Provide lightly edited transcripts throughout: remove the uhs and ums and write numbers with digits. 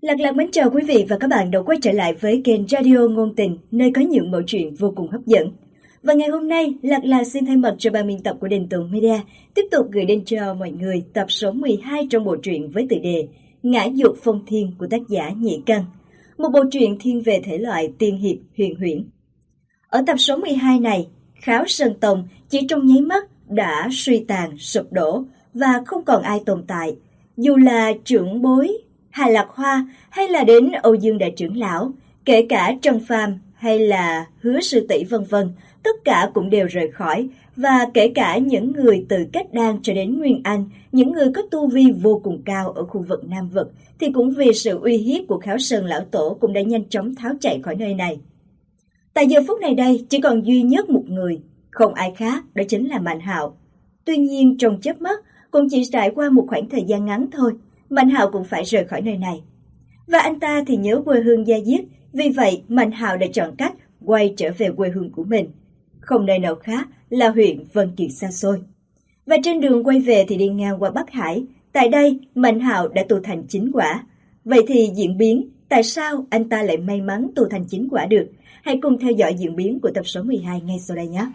Lạc Lạc mến chào quý vị và các bạn đã quay trở lại với kênh Radio Ngôn Tình, nơi có những mẩu chuyện vô cùng hấp dẫn. Và ngày hôm nay, Lạc Lạc xin thay mặt cho ban biên tập của Đình Tùng Media tiếp tục gửi đến cho mọi người tập số 12 trong bộ truyện với tựa đề Ngã Dục Phong Thiên của tác giả Nhị Căn. Một bộ truyện thiên về thể loại tiên hiệp huyền huyễn. Ở tập số 12 này, Kháo Sơn Tông chỉ trong nháy mắt đã suy tàn, sụp đổ và không còn ai tồn tại. Dù là trưởng bối Hà Lạc Hoa hay là đến Âu Dương Đại Trưởng Lão, kể cả Trần Phàm hay là Hứa Sư Tỷ vân vân, tất cả cũng đều rời khỏi, và kể cả những người từ Kết Đan cho đến Nguyên Anh, những người có tu vi vô cùng cao ở khu vực Nam Vực, thì cũng vì sự uy hiếp của Kháo Sơn Lão Tổ cũng đã nhanh chóng tháo chạy khỏi nơi này. Tại giờ phút này đây, chỉ còn duy nhất một người, không ai khác, đó chính là Mạnh Hạo. Tuy nhiên trong chớp mắt, cũng chỉ trải qua một khoảng thời gian ngắn thôi, Mạnh Hạo cũng phải rời khỏi nơi này. Và anh ta thì nhớ quê hương da diết, vì vậy Mạnh Hạo đã chọn cách quay trở về quê hương của mình. Không nơi nào khác là huyện Vân Kiệt xa xôi. Và trên đường quay về thì đi ngang qua Bắc Hải. Tại đây, Mạnh Hạo đã tu thành chính quả. Vậy thì diễn biến, tại sao anh ta lại may mắn tu thành chính quả được? Hãy cùng theo dõi diễn biến của tập số 12 ngay sau đây nhé.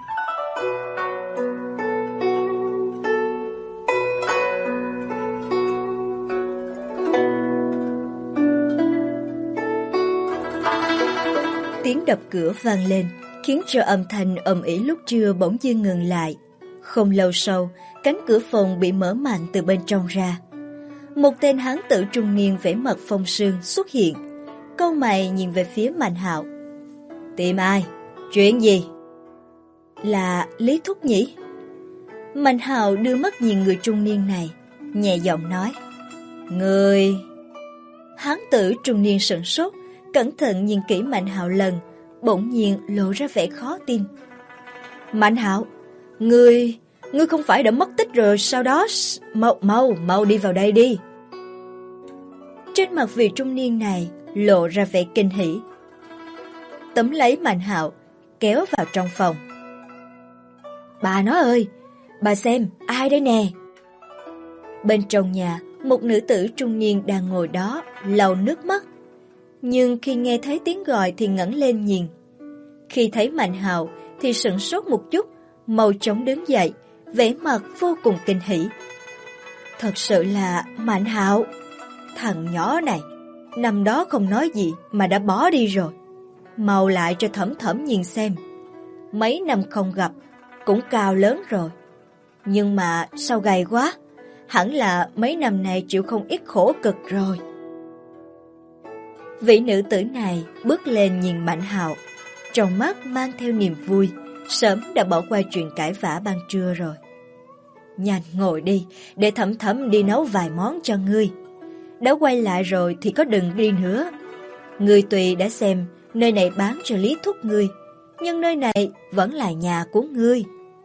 Tiếng đập cửa vang lên, khiến cho âm thanh ầm ĩ lúc trưa bỗng dưng ngừng lại. Không lâu sau, cánh cửa phòng bị mở mạnh từ bên trong ra. Một tên hán tử trung niên vẻ mặt phong sương xuất hiện, cau mày nhìn về phía Mạnh Hạo. Tìm ai? Chuyện gì? Là Lý Thúc nhỉ? Mạnh Hạo đưa mắt nhìn người trung niên này, nhẹ giọng nói. Người... Hán tử trung niên sửng sốt, cẩn thận nhìn kỹ Mạnh Hạo lần, bỗng nhiên lộ ra vẻ khó tin. Mạnh Hạo, ngươi không phải đã mất tích rồi sau đó? Mau đi vào đây đi. Trên mặt vị trung niên này lộ ra vẻ kinh hỉ. Tóm lấy Mạnh Hạo, kéo vào trong phòng. Bà nói ơi, bà xem, ai đây nè? Bên trong nhà, một nữ tử trung niên đang ngồi đó, lau nước mắt. Nhưng khi nghe thấy tiếng gọi thì ngẩng lên nhìn. Khi thấy Mạnh Hạo thì sửng sốt một chút, mau chóng đứng dậy, vẻ mặt vô cùng kinh hỉ. Thật sự là Mạnh Hạo, thằng nhỏ này, năm đó không nói gì mà đã bỏ đi rồi. Mau lại cho Thẩm Thẩm nhìn xem. Mấy năm không gặp, cũng cao lớn rồi. Nhưng mà sao gầy quá, hẳn là mấy năm nay chịu không ít khổ cực rồi. Vị nữ tử này bước lên nhìn Mạnh Hạo, trong mắt mang theo niềm vui, sớm đã bỏ qua chuyện cãi vã ban trưa rồi. Nhanh ngồi đi, để Thẩm Thẩm đi nấu vài món cho ngươi. Đã quay lại rồi thì có đừng đi nữa. Ngươi tùy đã xem nơi này bán cho Lý Thúc ngươi, nhưng nơi này vẫn là nhà của ngươi.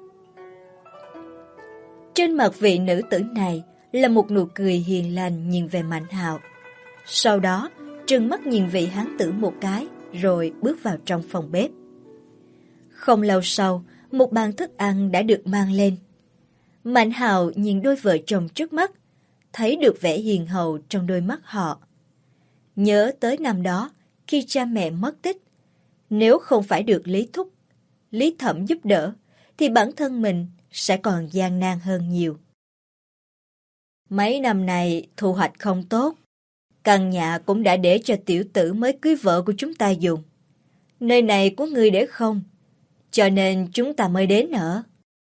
Trên mặt vị nữ tử này là một nụ cười hiền lành nhìn về Mạnh Hạo. Sau đó trừng mắt nhìn vị hán tử một cái, rồi bước vào trong phòng bếp. Không lâu sau, một bàn thức ăn đã được mang lên. Mạnh Hạo nhìn đôi vợ chồng trước mắt, thấy được vẻ hiền hậu trong đôi mắt họ. Nhớ tới năm đó, khi cha mẹ mất tích, nếu không phải được Lý Thúc, Lý Thẩm giúp đỡ, thì bản thân mình sẽ còn gian nan hơn nhiều. Mấy năm này thu hoạch không tốt, căn nhà cũng đã để cho tiểu tử mới cưới vợ của chúng ta dùng. Nơi này của ngươi để không, cho nên chúng ta mới đến ở.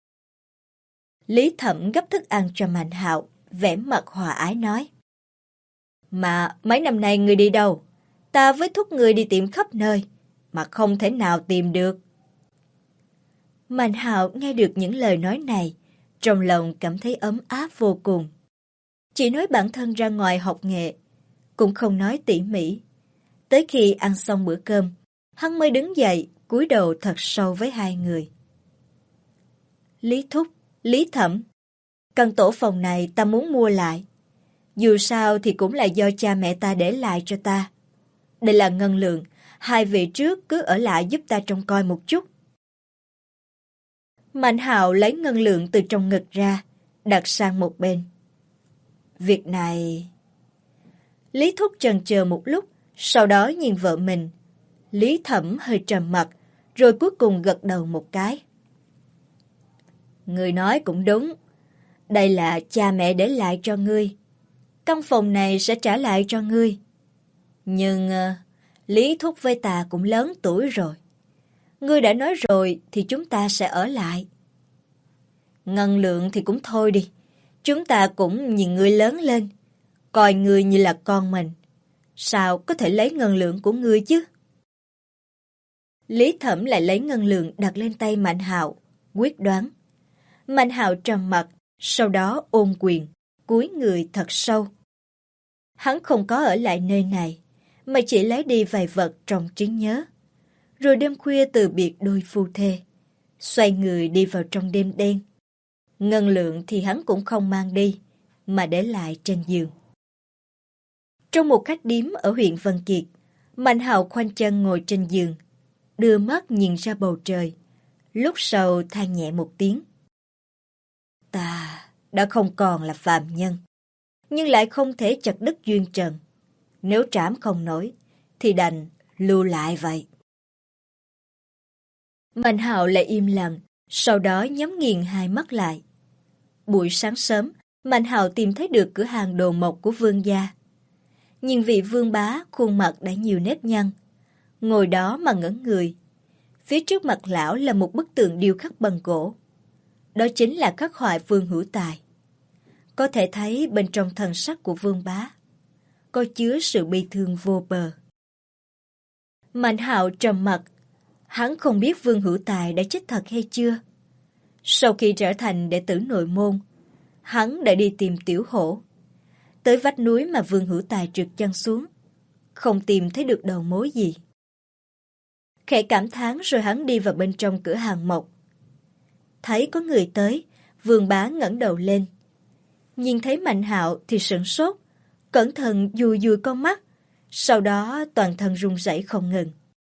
Lý Thẩm gấp thức ăn cho Mạnh Hạo, vẻ mặt hòa ái nói. Mà mấy năm nay ngươi đi đâu? Ta với thúc ngươi đi tìm khắp nơi, mà không thể nào tìm được. Mạnh Hạo nghe được những lời nói này, trong lòng cảm thấy ấm áp vô cùng. Chỉ nói bản thân ra ngoài học nghệ, cũng không nói tỉ mỉ. Tới khi ăn xong bữa cơm, hắn mới đứng dậy, cúi đầu thật sâu với hai người. Lý Thúc, Lý Thẩm, căn tổ phòng này ta muốn mua lại. Dù sao thì cũng là do cha mẹ ta để lại cho ta. Đây là ngân lượng, hai vị trước cứ ở lại giúp ta trông coi một chút. Mạnh Hạo lấy ngân lượng từ trong ngực ra, đặt sang một bên. Việc này... Lý Thúc chần chờ một lúc, sau đó nhìn vợ mình. Lý Thẩm hơi trầm mặt, rồi cuối cùng gật đầu một cái. Ngươi nói cũng đúng. Đây là cha mẹ để lại cho ngươi. Căn phòng này sẽ trả lại cho ngươi. Nhưng Lý Thúc với ta cũng lớn tuổi rồi. Ngươi đã nói rồi thì chúng ta sẽ ở lại. Ngân Lượng thì cũng thôi đi. Chúng ta cũng nhìn ngươi lớn lên, coi ngươi như là con mình. Sao có thể lấy Ngân Lượng của ngươi chứ? Lý Thẩm lại lấy Ngân Lượng đặt lên tay Mạnh Hạo, quyết đoán. Mạnh Hạo trầm mặt, sau đó ôm quyền, cúi người thật sâu. Hắn không có ở lại nơi này, mà chỉ lấy đi vài vật trong trí nhớ. Rồi đêm khuya từ biệt đôi phu thê, xoay người đi vào trong đêm đen. Ngân Lượng thì hắn cũng không mang đi, mà để lại trên giường. Trong một khách điếm ở huyện Vân Kiệt, Mạnh Hạo khoanh chân ngồi trên giường, đưa mắt nhìn ra bầu trời, lúc sau than nhẹ một tiếng. Ta đã không còn là phàm nhân, nhưng lại không thể chặt đứt duyên trần. Nếu trảm không nổi, thì đành lưu lại vậy. Mạnh Hạo lại im lặng, sau đó nhắm nghiền hai mắt lại. Buổi sáng sớm, Mạnh Hạo tìm thấy được cửa hàng đồ mộc của Vương gia. Nhìn vị Vương bá khuôn mặt đã nhiều nếp nhăn, ngồi đó mà ngẩn người. Phía trước mặt lão là một bức tượng điêu khắc bằng gỗ. Đó chính là khắc họa Vương Hữu Tài. Có thể thấy bên trong thần sắc của Vương bá có chứa sự bi thương vô bờ. Mạnh Hạo trầm mặt, hắn không biết Vương Hữu Tài đã chết thật hay chưa. Sau khi trở thành đệ tử nội môn, hắn đã đi tìm Tiểu Hổ. Tới vách núi mà Vương Hữu Tài trượt chân xuống, không tìm thấy được đầu mối gì. Khẽ cảm thán rồi hắn đi vào bên trong cửa hàng mộc. Thấy có người tới, Vương bá ngẩng đầu lên. Nhìn thấy Mạnh Hạo thì sửng sốt, cẩn thận dùi dùi con mắt, sau đó toàn thân run rẩy không ngừng.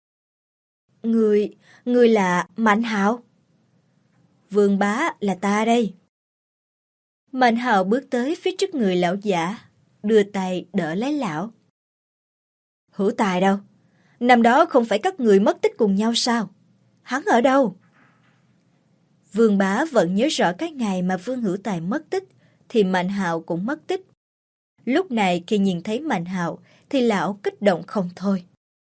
Ngươi là Mạnh Hạo? Vương bá, là ta đây. Mạnh Hạo bước tới phía trước người lão giả, đưa tay đỡ lấy lão. Hữu Tài đâu? Năm đó không phải các người mất tích cùng nhau sao? Hắn ở đâu? Vương bá vẫn nhớ rõ cái ngày mà Vương Hữu Tài mất tích, thì Mạnh Hạo cũng mất tích. Lúc này khi nhìn thấy Mạnh Hạo thì lão kích động không thôi.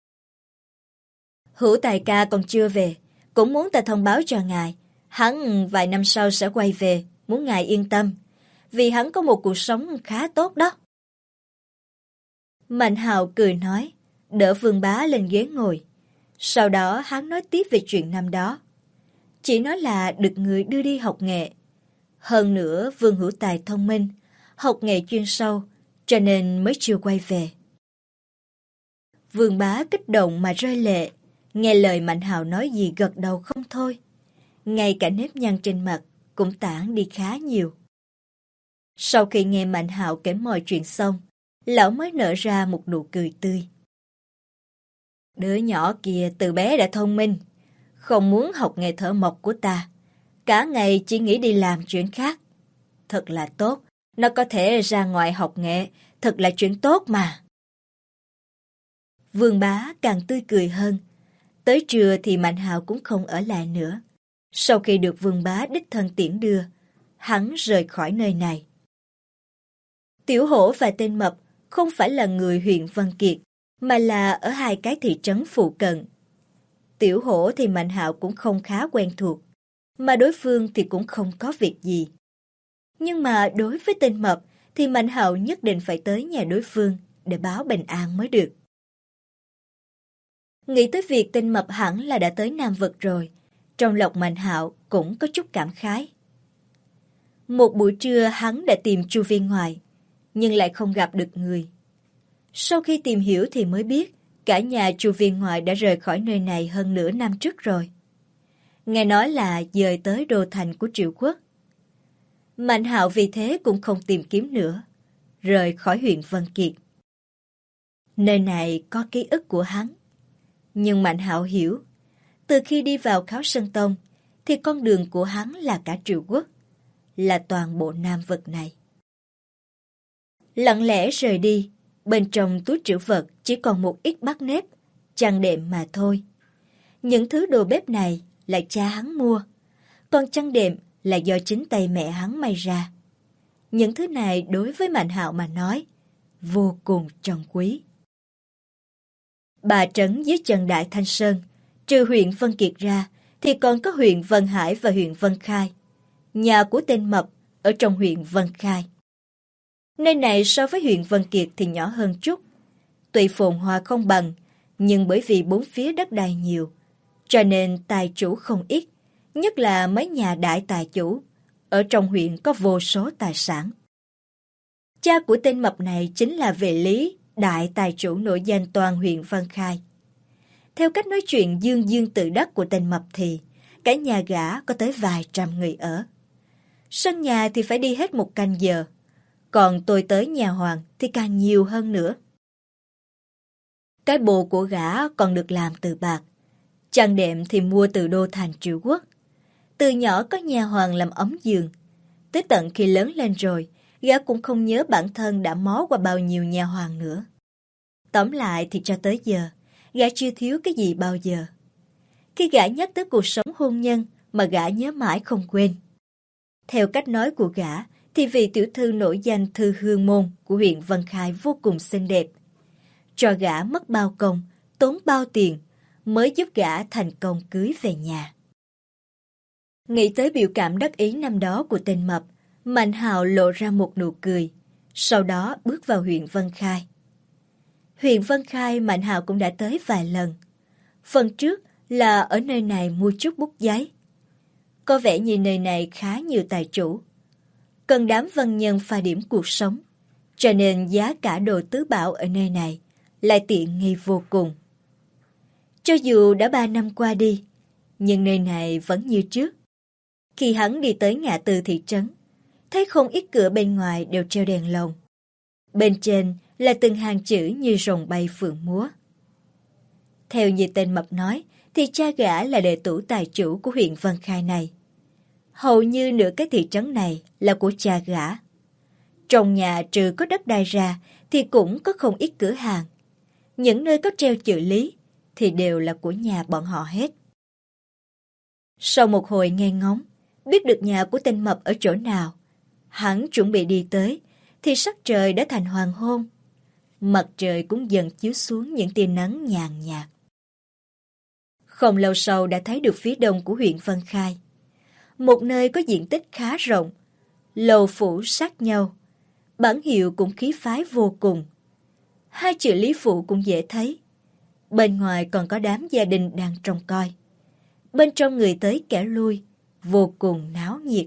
Hữu Tài ca còn chưa về, cũng muốn ta thông báo cho ngài. Hắn vài năm sau sẽ quay về, muốn ngài yên tâm, vì hắn có một cuộc sống khá tốt đó. Mạnh Hạo cười nói, đỡ Vương bá lên ghế ngồi. Sau đó hắn nói tiếp về chuyện năm đó. Chỉ nói là được người đưa đi học nghệ. Hơn nữa Vương Hữu Tài thông minh, học nghệ chuyên sâu, cho nên mới chưa quay về. Vương bá kích động mà rơi lệ, nghe lời Mạnh Hạo nói gì gật đầu không thôi. Ngay cả nếp nhăn trên mặt cũng tản đi khá nhiều. Sau khi nghe Mạnh Hạo kể mọi chuyện xong, lão mới nở ra một nụ cười tươi. Đứa nhỏ kia từ bé đã thông minh, không muốn học nghề thợ mộc của ta. Cả ngày chỉ nghĩ đi làm chuyện khác. Thật là tốt, nó có thể ra ngoài học nghệ, thật là chuyện tốt mà. Vương bá càng tươi cười hơn. Tới trưa thì Mạnh Hạo cũng không ở lại nữa. Sau khi được Vương bá đích thân tiễn đưa, hắn rời khỏi nơi này. Tiểu Hổ và tên Mập không phải là người huyện Vân Kiệt, mà là ở hai cái thị trấn phụ cận. Tiểu Hổ thì Mạnh Hạo cũng không khá quen thuộc, mà đối phương thì cũng không có việc gì. Nhưng mà đối với tên Mập thì Mạnh Hạo nhất định phải tới nhà đối phương để báo bình an mới được. Nghĩ tới việc tên Mập hẳn là đã tới Nam Vực rồi, trong lòng Mạnh Hạo cũng có chút cảm khái. Một buổi trưa hắn đã tìm Chu Viên Ngoại, nhưng lại không gặp được người. Sau khi tìm hiểu thì mới biết cả nhà Chu Viên Ngoại đã rời khỏi nơi này hơn nửa năm trước rồi. Nghe nói là dời tới đô thành của Triệu Quốc. Mạnh Hạo vì thế cũng không tìm kiếm nữa, rời khỏi huyện Vân Kiệt. Nơi này có ký ức của hắn. Nhưng Mạnh Hạo hiểu, từ khi đi vào Kháo Sơn Tông thì con đường của hắn là cả Triệu Quốc, là toàn bộ Nam Vực này. Lặng lẽ rời đi, Bên trong túi trữ vật chỉ còn một ít bát nếp, chăn đệm mà thôi. Những thứ đồ bếp này là cha hắn mua, còn chăn đệm là do chính tay mẹ hắn may ra. Những thứ này đối với Mạnh Hạo mà nói, vô cùng trân quý. Bà trấn dưới chân Đại Thanh Sơn, trừ huyện Vân Kiệt ra, thì còn có huyện Vân Hải và huyện Vân Khai. Nhà của tên Mập ở trong huyện Vân Khai. Nơi này so với huyện Vân Kiệt thì nhỏ hơn chút. Tuy phồn hoa không bằng, nhưng bởi vì bốn phía đất đai nhiều, cho nên tài chủ không ít, nhất là mấy nhà đại tài chủ. Ở trong huyện có vô số tài sản. Cha của tên Mập này chính là Vệ Lý, đại tài chủ nổi danh toàn huyện Vân Khai. Theo cách nói chuyện dương dương tự đắc của tên Mập thì, cả nhà gã có tới vài trăm người ở. Sân nhà thì phải đi hết một canh giờ, còn tôi tới nhà Hoàng thì càng nhiều hơn nữa. Cái bồ của gã còn được làm từ bạc, chăn đệm thì mua từ đô thành Triệu Quốc. Từ nhỏ có nhà Hoàng làm ấm giường, tới tận khi lớn lên rồi, gã cũng không nhớ bản thân đã mó qua bao nhiêu nhà Hoàng nữa. Tóm lại thì cho tới giờ, gã chưa thiếu cái gì bao giờ. Khi gã nhắc tới cuộc sống hôn nhân mà gã nhớ mãi không quên. Theo cách nói của gã, thì vị tiểu thư nổi danh Thư Hương Môn của huyện Vân Khai vô cùng xinh đẹp. Cho gã mất bao công, tốn bao tiền, mới giúp gã thành công cưới về nhà. Nghĩ tới biểu cảm đắc ý năm đó của tên Mập, Mạnh Hạo lộ ra một nụ cười, sau đó bước vào huyện Vân Khai. Huyện Vân Khai Mạnh Hạo cũng đã tới vài lần. Phần trước là ở nơi này mua chút bút giấy. Có vẻ như nơi này khá nhiều tài chủ. Cần đám văn nhân pha điểm cuộc sống, cho nên giá cả đồ tứ bảo ở nơi này lại tiện nghi vô cùng. Cho dù đã 3 năm qua đi, nhưng nơi này vẫn như trước. Khi hắn đi tới ngã tư thị trấn, thấy không ít cửa bên ngoài đều treo đèn lồng. Bên trên là từng hàng chữ như rồng bay phượng múa. Theo như tên Mập nói, thì cha gã là đệ tử tài chủ của huyện Vân Khai này. Hầu như nửa cái thị trấn này là của cha gã. Trong nhà trừ có đất đai ra thì cũng có không ít cửa hàng. Những nơi có treo chữ Lý thì đều là của nhà bọn họ hết. Sau một hồi nghe ngóng, biết được nhà của tên Mập ở chỗ nào, hắn chuẩn bị đi tới thì sắc trời đã thành hoàng hôn. Mặt trời cũng dần chiếu xuống những tia nắng nhàn nhạt. Không lâu sau đã thấy được phía đông của huyện Vân Khai. Một nơi có diện tích khá rộng, lầu phủ sát nhau, bản hiệu cũng khí phái vô cùng. Hai chữ Lý Phụ cũng dễ thấy. Bên ngoài còn có đám gia đình đang trông coi. Bên trong người tới kẻ lui, vô cùng náo nhiệt.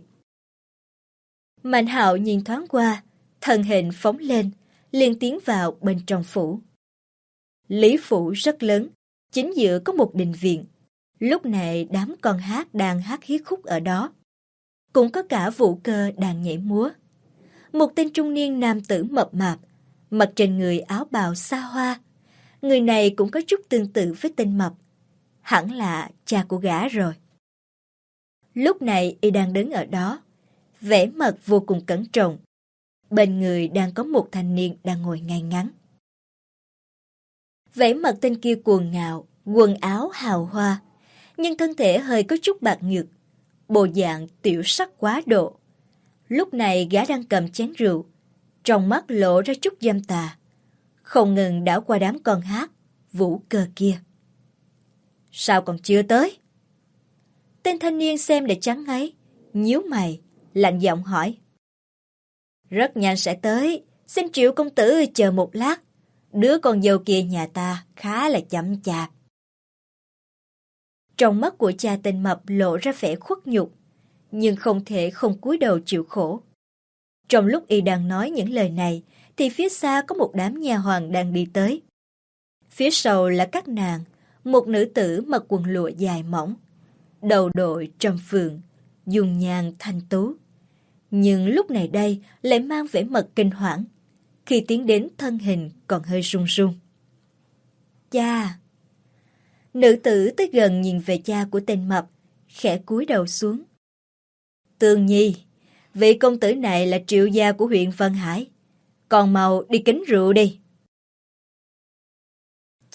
Mạnh Hạo nhìn thoáng qua, thân hình phóng lên, liền tiến vào bên trong phủ. Lý Phủ rất lớn, chính giữa có một đình viện. Lúc này đám con hát đang hát hiết khúc ở đó. Cũng có cả vũ cơ đang nhảy múa. Một tên trung niên nam tử mập mạp, mặc trên người áo bào xa hoa. Người này cũng có chút tương tự với tên Mập. Hẳn là cha của gã rồi. Lúc này y đang đứng ở đó, vẻ mặt vô cùng cẩn trọng. Bên người đang có một thanh niên đang ngồi ngay ngắn. Vẻ mặt tên kia cuồng ngạo, quần áo hào hoa, nhưng thân thể hơi có chút bạc nhược, bộ dạng tiểu sắc quá độ. Lúc này gã đang cầm chén rượu, trong mắt lộ ra chút dâm tà, không ngừng đảo qua đám con hát, vũ cơ kia. Sao còn chưa tới? Tên thanh niên xem để chán ngấy, nhíu mày, lạnh giọng hỏi. Rất nhanh sẽ tới, xin Triệu công tử chờ một lát. Đứa con dâu kia nhà ta khá là chậm chạp. Trong mắt của cha tên Mập lộ ra vẻ khuất nhục, nhưng không thể không cúi đầu chịu khổ. Trong lúc y đang nói những lời này, thì phía xa có một đám nha hoàn đang đi tới. Phía sau là các nàng, một nữ tử mặc quần lụa dài mỏng, đầu đội trầm phượng, dung nhan thanh tú. Nhưng lúc này đây lại mang vẻ mặt kinh hoảng, khi tiến đến thân hình còn hơi run run. Cha! Nữ tử tới gần nhìn về cha của tên Mập, khẽ cúi đầu xuống. Tương Nhi, vị công tử này là triệu gia của huyện Vân Hải. Còn mau đi kính rượu đi.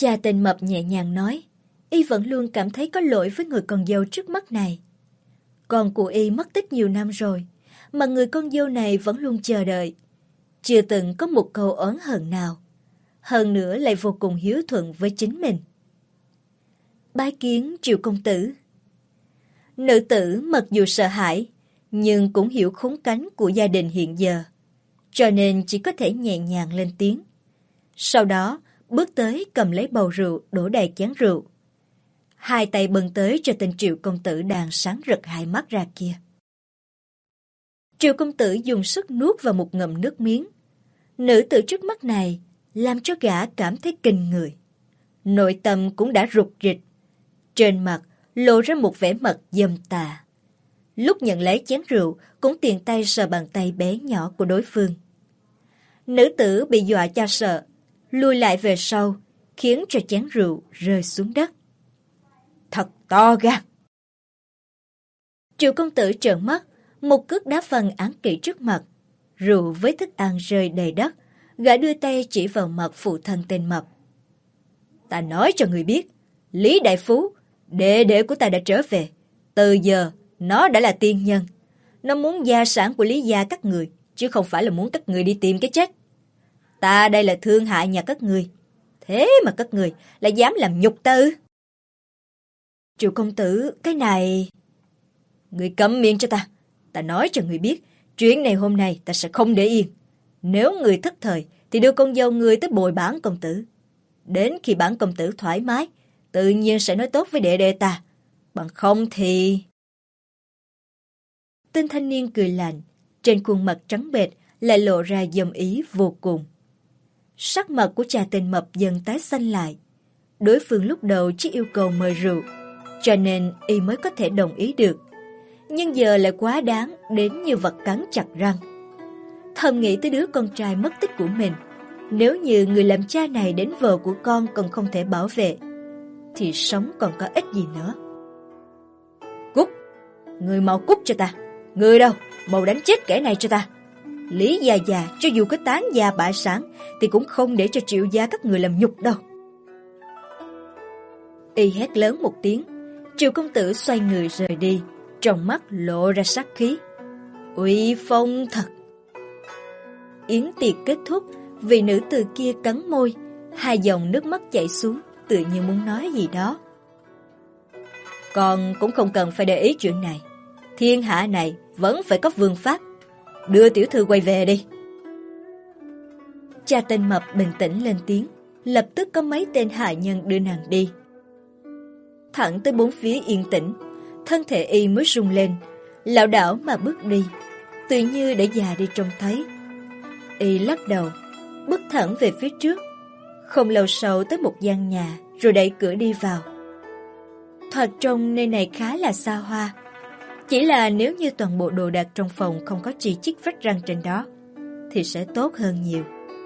Cha tên Mập nhẹ nhàng nói, y vẫn luôn cảm thấy có lỗi với người con dâu trước mắt này. Con của y mất tích nhiều năm rồi, mà người con dâu này vẫn luôn chờ đợi. Chưa từng có một câu oán hận nào. Hơn nữa lại vô cùng hiếu thuận với chính mình. Bái kiến Triệu công tử. Nữ tử mặc dù sợ hãi, nhưng cũng hiểu khốn cảnh của gia đình hiện giờ, cho nên chỉ có thể nhẹ nhàng lên tiếng. Sau đó, bước tới cầm lấy bầu rượu đổ đầy chén rượu. Hai tay bưng tới cho tên Triệu công tử đang sáng rực hai mắt ra kia. Triệu công tử dùng sức nuốt vào một ngụm nước miếng. Nữ tử trước mắt này làm cho gã cảm thấy kinh người. Nội tâm cũng đã rục rịch. Trên mặt lộ ra một vẻ mặt dâm tà. Lúc nhận lấy chén rượu cũng tiện tay sờ bàn tay bé nhỏ của đối phương. Nữ tử bị dọa cho sợ, lùi lại về sau, khiến cho chén rượu rơi xuống đất. Thật to gan! Triệu công tử trợn mắt, một cước đá văng án kỹ trước mặt. Rượu với thức ăn rơi đầy đất, gã đưa tay chỉ vào mặt phụ thân tên Mập. Ta nói cho người biết, Lý Đại Phú, đệ đệ của ta đã trở về. Từ giờ, nó đã là tiên nhân. Nó muốn gia sản của Lý gia các người, chứ không phải là muốn các người đi tìm cái chết. Ta đây là thương hại nhà các người. Thế mà các người lại dám làm nhục ta ư? Triệu công tử, cái này... Người câm miệng cho ta. Ta nói cho người biết, chuyện này hôm nay ta sẽ không để yên. Nếu người thất thời, thì đưa con dâu người tới bồi bản công tử. Đến khi bản công tử thoải mái, tự nhiên sẽ nói tốt với đệ đệ ta. Bằng không thì... Tên thanh niên cười lạnh, trên khuôn mặt trắng bệch lại lộ ra dâm ý vô cùng. Sắc mặt của cha tên Mập dần tái xanh lại. Đối phương lúc đầu chỉ yêu cầu mời rượu, cho nên y mới có thể đồng ý được. Nhưng giờ lại quá đáng đến như vật cắn chặt răng. Thầm nghĩ tới đứa con trai mất tích của mình. Nếu như người làm cha này đến vợ của con còn không thể bảo vệ, thì sống còn có ích gì nữa. Cút! Người mau cút cho ta! Người đâu? Mau đánh chết kẻ này cho ta! Lý gia già cho dù có tán gia bại sản thì cũng không để cho Triệu gia các người làm nhục đâu. Y hét lớn một tiếng, Triệu công tử xoay người rời đi, trong mắt lộ ra sát khí. Uy phong thật! Yến tiệc kết thúc, vị nữ từ kia cắn môi, hai dòng nước mắt chảy xuống, tự như muốn nói gì đó. Con cũng không cần phải để ý chuyện này. Thiên hạ này vẫn phải có vương pháp. Đưa tiểu thư quay về đi. Cha tên Mập bình tĩnh lên tiếng, lập tức có mấy tên hạ nhân đưa nàng đi. Thẳng tới bốn phía yên tĩnh, thân thể y mới rung lên, lảo đảo mà bước đi, tự như để già đi trông thấy. Y lắc đầu, bước thẳng về phía trước. Không lâu sau tới một gian nhà, rồi đẩy cửa đi vào. Thoạt trông nơi này khá là xa hoa. Chỉ là nếu như toàn bộ đồ đạc trong phòng không có chi chít vách răng trên đó, thì sẽ tốt hơn nhiều.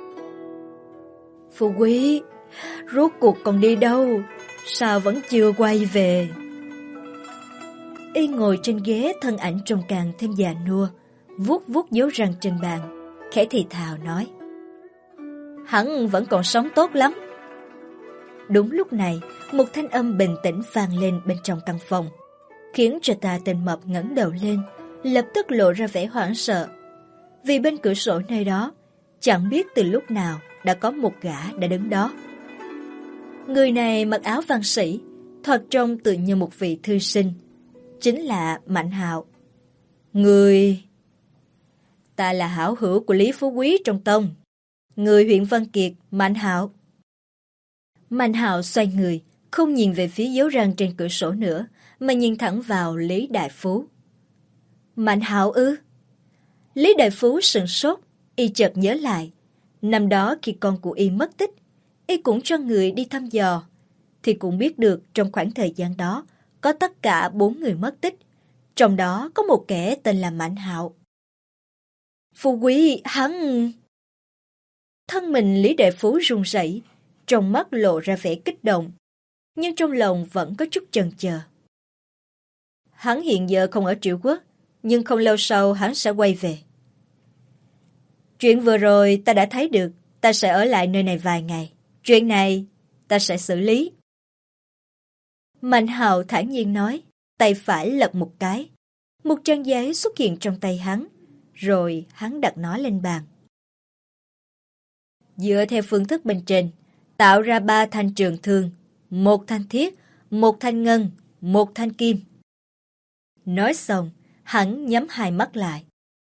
Phú quý, rốt cuộc còn đi đâu? Sao vẫn chưa quay về? Y ngồi trên ghế, thân ảnh trông càng thêm già nua, vuốt vuốt dấu răng trên bàn, khẽ thì thào nói: Hắn vẫn còn sống tốt lắm. Đúng lúc này, một thanh âm bình tĩnh vang lên bên trong căn phòng, khiến cho ta tên Mập ngẩng đầu lên, lập tức lộ ra vẻ hoảng sợ. Vì bên cửa sổ nơi đó, chẳng biết từ lúc nào đã có một gã đã đứng đó. Người này mặc áo văn sĩ, thoạt trông tự như một vị thư sinh, chính là Mạnh Hạo. Người... Ta là hảo hữu của Lý Phú Quý trong tông. Người huyện Văn Kiệt, Mạnh Hạo. Mạnh Hạo xoay người, không nhìn về phía dấu răng trên cửa sổ nữa, mà nhìn thẳng vào Lý Đại Phú. Mạnh Hạo ư? Lý Đại Phú sửng sốt, y chợt nhớ lại. Năm đó khi con của y mất tích, y cũng cho người đi thăm dò, thì cũng biết được trong khoảng thời gian đó có tất cả 4 người mất tích, trong đó có một kẻ tên là Mạnh Hạo. Phú quý, hắn... Thân mình Lý Đại Phú run rẩy, trong mắt lộ ra vẻ kích động, nhưng trong lòng vẫn có chút chần chờ. Hắn hiện giờ không ở Triệu Quốc, nhưng không lâu sau hắn sẽ quay về. Chuyện vừa rồi ta đã thấy được, ta sẽ ở lại nơi này vài ngày. Chuyện này ta sẽ xử lý. Mạnh Hạo thản nhiên nói, tay phải lật một cái. Một trang giấy xuất hiện trong tay hắn, rồi hắn đặt nó lên bàn. Dựa theo phương thức bên trên, tạo ra 3 thanh trường thương, 1 thanh thiết, 1 thanh ngân, 1 thanh kim. Nói xong, hắn nhắm hai mắt lại.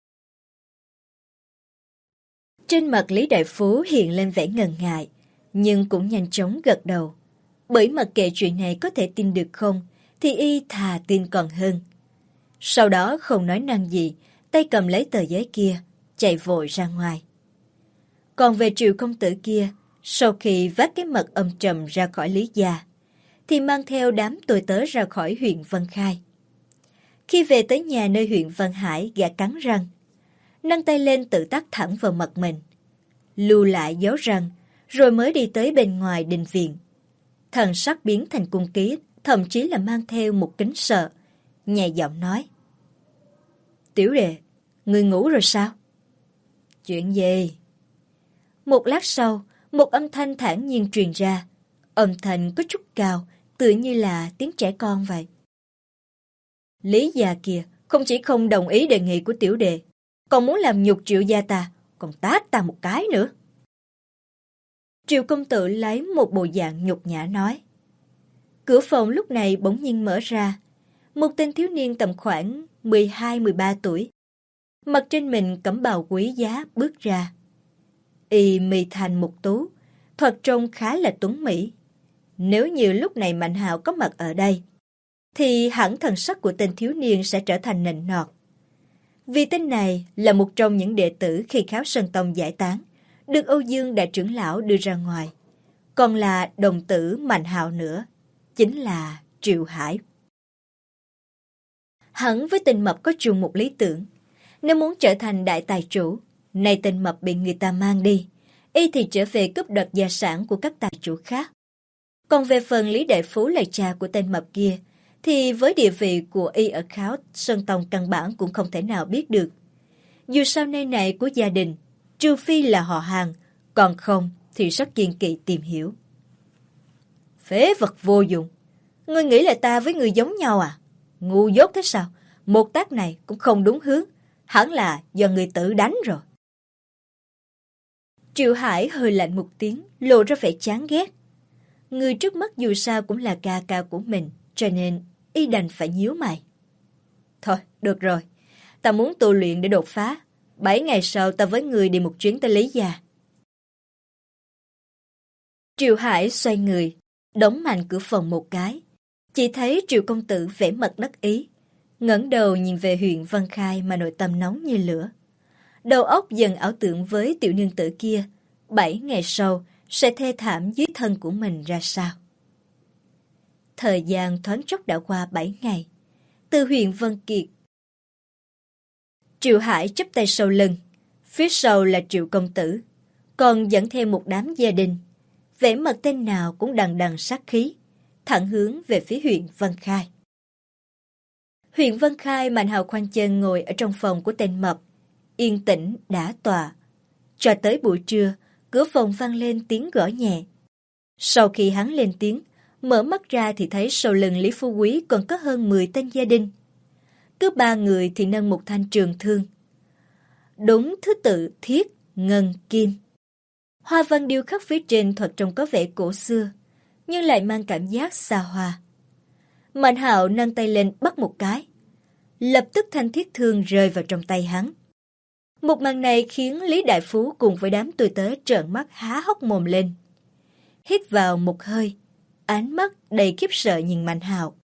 Trên mặt Lý Đại Phú hiện lên vẻ ngần ngại, nhưng cũng nhanh chóng gật đầu. Bởi mặc kệ chuyện này có thể tin được không, thì y thà tin còn hơn. Sau đó không nói năng gì, tay cầm lấy tờ giấy kia, chạy vội ra ngoài. Còn về Triệu công tử kia, sau khi vác cái mật âm trầm ra khỏi Lý gia, thì mang theo đám tôi tớ ra khỏi huyện Vân Khai. Khi về tới nhà nơi huyện Vân Hải, gã cắn răng, nâng tay lên tự tát thẳng vào mặt mình, lưu lại dấu răng, rồi mới đi tới bên ngoài đình viện. Thần sắc biến thành cung ký, thậm chí là mang theo một kính sợ, nhẹ giọng nói: Tiểu đệ, người ngủ rồi sao? Chuyện gì? Một lát sau, một âm thanh thản nhiên truyền ra. Âm thanh có chút cao, tựa như là tiếng trẻ con vậy. Lý gia kia không chỉ không đồng ý đề nghị của tiểu đệ, còn muốn làm nhục Triệu gia ta, còn tát ta một cái nữa. Triệu công tử lấy một bộ dạng nhục nhã nói. Cửa phòng lúc này bỗng nhiên mở ra. Một tên thiếu niên tầm khoảng 12-13 tuổi, mặc trên mình cẩm bào quý giá bước ra. Y mi thành một tú, thoạt trông khá là tuấn mỹ. Nếu như lúc này Mạnh Hạo có mặt ở đây, thì hẳn thần sắc của tên thiếu niên sẽ trở thành nịnh nọt. Vì tên này là một trong những đệ tử khi Kháo Sơn Tông giải tán, được Âu Dương đại trưởng lão đưa ra ngoài. Còn là đồng tử Mạnh Hạo nữa, chính là Triệu Hải. Hắn với tên mập có chung một lý tưởng. Nếu muốn trở thành đại tài chủ, nay tên mập bị người ta mang đi, y thì trở về cướp đoạt gia sản của các tài chủ khác. Còn về phần Lý Đại Phú là cha của tên mập kia, thì với địa vị của y ở Kháo Sơn Tông căn bản cũng không thể nào biết được. Dù sao nơi này của gia đình, trừ phi là họ hàng, còn không thì rất kiêng kỵ tìm hiểu. Phế vật vô dụng, ngươi nghĩ là ta với ngươi giống nhau à? Ngu dốt thế sao? Một tác này cũng không đúng hướng, hẳn là do người tự đánh rồi. Triệu Hải hơi lạnh một tiếng, lộ ra vẻ chán ghét. Người trước mắt dù sao cũng là ca ca của mình, cho nên y đành phải nhíu mày. Thôi, được rồi, ta muốn tu luyện để đột phá. 7 ngày sau ta với người đi một chuyến tới Lý gia. Triệu Hải xoay người, đóng mạnh cửa phòng một cái. Chỉ thấy Triệu công tử vẻ mặt đắc ý, ngẩng đầu nhìn về huyện Vân Khai mà nội tâm nóng như lửa. Đầu óc dần ảo tưởng với tiểu nương tử kia, 7 ngày sau sẽ thê thảm dưới thân của mình ra sao. Thời gian thoáng chốc đã qua 7 ngày. Từ huyện Vân Kiệt, Triệu Hải chắp tay sau lưng, phía sau là Triệu công tử, còn dẫn theo một đám gia đình. Vẻ mặt tên nào cũng đằng đằng sát khí, thẳng hướng về phía huyện Vân Khai. Huyện Vân Khai, Mạnh Hạo khoanh chân ngồi ở trong phòng của tên mập, yên tĩnh đã tọa. Cho tới buổi trưa, cửa phòng vang lên tiếng gõ nhẹ. Sau khi hắn lên tiếng, mở mắt ra thì thấy sau lưng Lý Phú Quý còn có hơn 10 tên gia đình. Cứ 3 người thì nâng một thanh trường thương. Đúng thứ tự thiết, ngân, kim. Hoa văn điêu khắc phía trên thuật trông có vẻ cổ xưa, nhưng lại mang cảm giác xa hoa. Mạnh Hạo nâng tay lên bắt một cái. Lập tức thanh thiết thương rơi vào trong tay hắn. Một màn này khiến Lý Đại Phú cùng với đám tôi tớ trợn mắt há hốc mồm lên. Hít vào một hơi, ánh mắt đầy khiếp sợ nhìn Mạnh Hạo.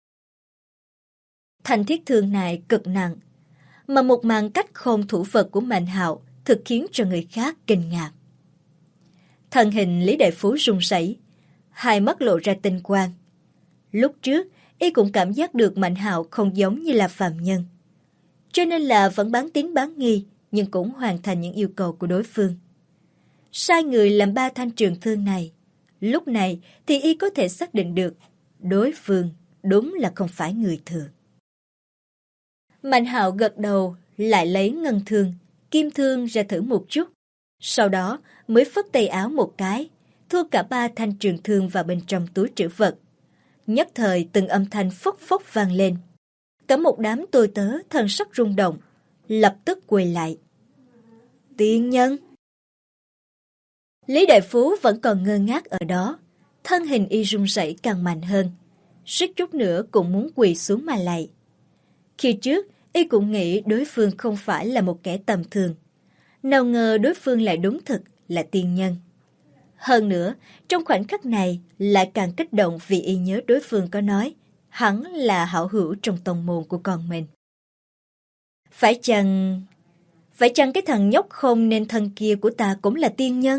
Thanh thiết thương này cực nặng, mà một màn cách khôn thủ vật của Mạnh Hạo thực khiến cho người khác kinh ngạc. Thân hình Lý Đại Phú run rẩy, hai mắt lộ ra tinh quang. Lúc trước, y cũng cảm giác được Mạnh Hạo không giống như là phàm nhân. Cho nên là vẫn bán tín bán nghi, nhưng cũng hoàn thành những yêu cầu của đối phương. Sai người làm 3 thanh trường thương này, lúc này thì y có thể xác định được đối phương đúng là không phải người thường. Mạnh Hạo gật đầu, lại lấy ngân thương, kim thương ra thử một chút. Sau đó mới phất tay áo một cái, thu cả 3 thanh trường thương vào bên trong túi trữ vật. Nhất thời từng âm thanh phốc phốc vang lên. Cả một đám tôi tớ thần sắc rung động, lập tức quỳ lại. Tiên nhân! Lý Đại Phú vẫn còn ngơ ngác ở đó, thân hình y run rẩy càng mạnh hơn, suýt chút nữa cũng muốn quỳ xuống mà lạy. Khi trước, y cũng nghĩ đối phương không phải là một kẻ tầm thường. Nào ngờ đối phương lại đúng thực là tiên nhân. Hơn nữa, trong khoảnh khắc này lại càng kích động vì y nhớ đối phương có nói hắn là hảo hữu trong tông môn của con mình. Phải chăng cái thằng nhóc không nên thân kia của ta cũng là tiên nhân?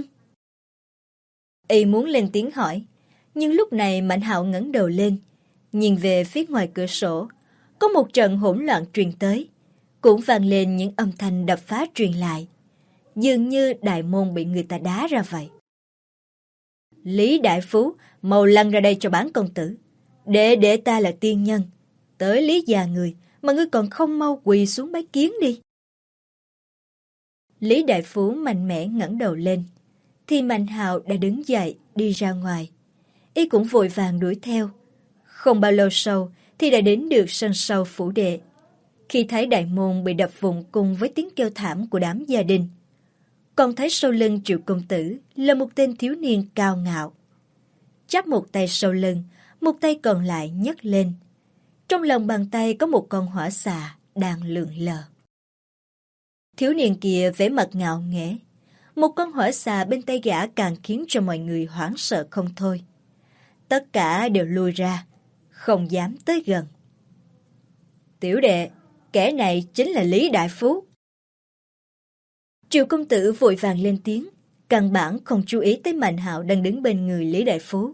Y muốn lên tiếng hỏi, nhưng lúc này Mạnh Hạo ngẩng đầu lên, nhìn về phía ngoài cửa sổ, có một trận hỗn loạn truyền tới, cũng vang lên những âm thanh đập phá truyền lại, dường như đại môn bị người ta đá ra vậy. Lý Đại Phú, mau lăn ra đây cho bản công tử. Để ta là tiên nhân, tới Lý gia người mà ngươi còn không mau quỳ xuống bái kiến đi. Lý Đại Phú mạnh mẽ ngẩng đầu lên, thì Mạnh Hạo đã đứng dậy đi ra ngoài. Y cũng vội vàng đuổi theo. Không bao lâu sau thì đã đến được sân sau phủ đệ. Khi thấy đại môn bị đập vụn cùng với tiếng kêu thảm của đám gia đình, còn thấy sau lưng Triệu công tử là một tên thiếu niên cao ngạo. Chắp một tay sau lưng, một tay còn lại nhấc lên. Trong lòng bàn tay có một con hỏa xà đang lượn lờ. Thiếu niên kia vẻ mặt ngạo nghễ. Một con hỏa xà bên tay gã càng khiến cho mọi người hoảng sợ không thôi. Tất cả đều lùi ra, không dám tới gần. Tiểu đệ, kẻ này chính là Lý Đại Phú. Triệu công tử vội vàng lên tiếng, căn bản không chú ý tới Mạnh Hạo đang đứng bên người Lý Đại Phú.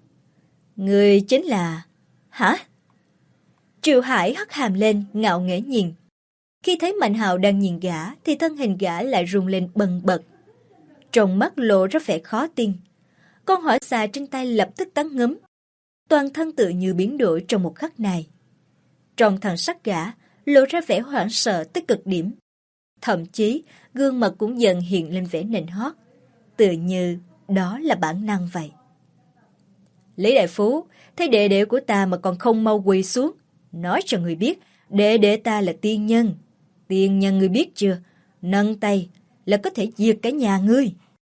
Người chính là... Hả? Triệu Hải hất hàm lên, ngạo nghễ nhìn. Khi thấy Mạnh Hạo đang nhìn gã, thì thân hình gã lại rung lên bần bật. Trong mắt lộ ra vẻ khó tin. Con hỏa xà trên tay lập tức tắn ngấm. Toàn thân tự như biến đổi trong một khắc này. Trong thần sắc gã, lộ ra vẻ hoảng sợ tới cực điểm. Thậm chí, gương mặt cũng dần hiện lên vẻ nịnh hót. Tự như đó là bản năng vậy. Lý Đại Phú, thấy đệ đệ của ta mà còn không mau quỳ xuống. Nói cho người biết, đệ đệ ta là tiên nhân. Tiên nhân ngươi biết chưa? Nâng tay là có thể diệt cả nhà ngươi.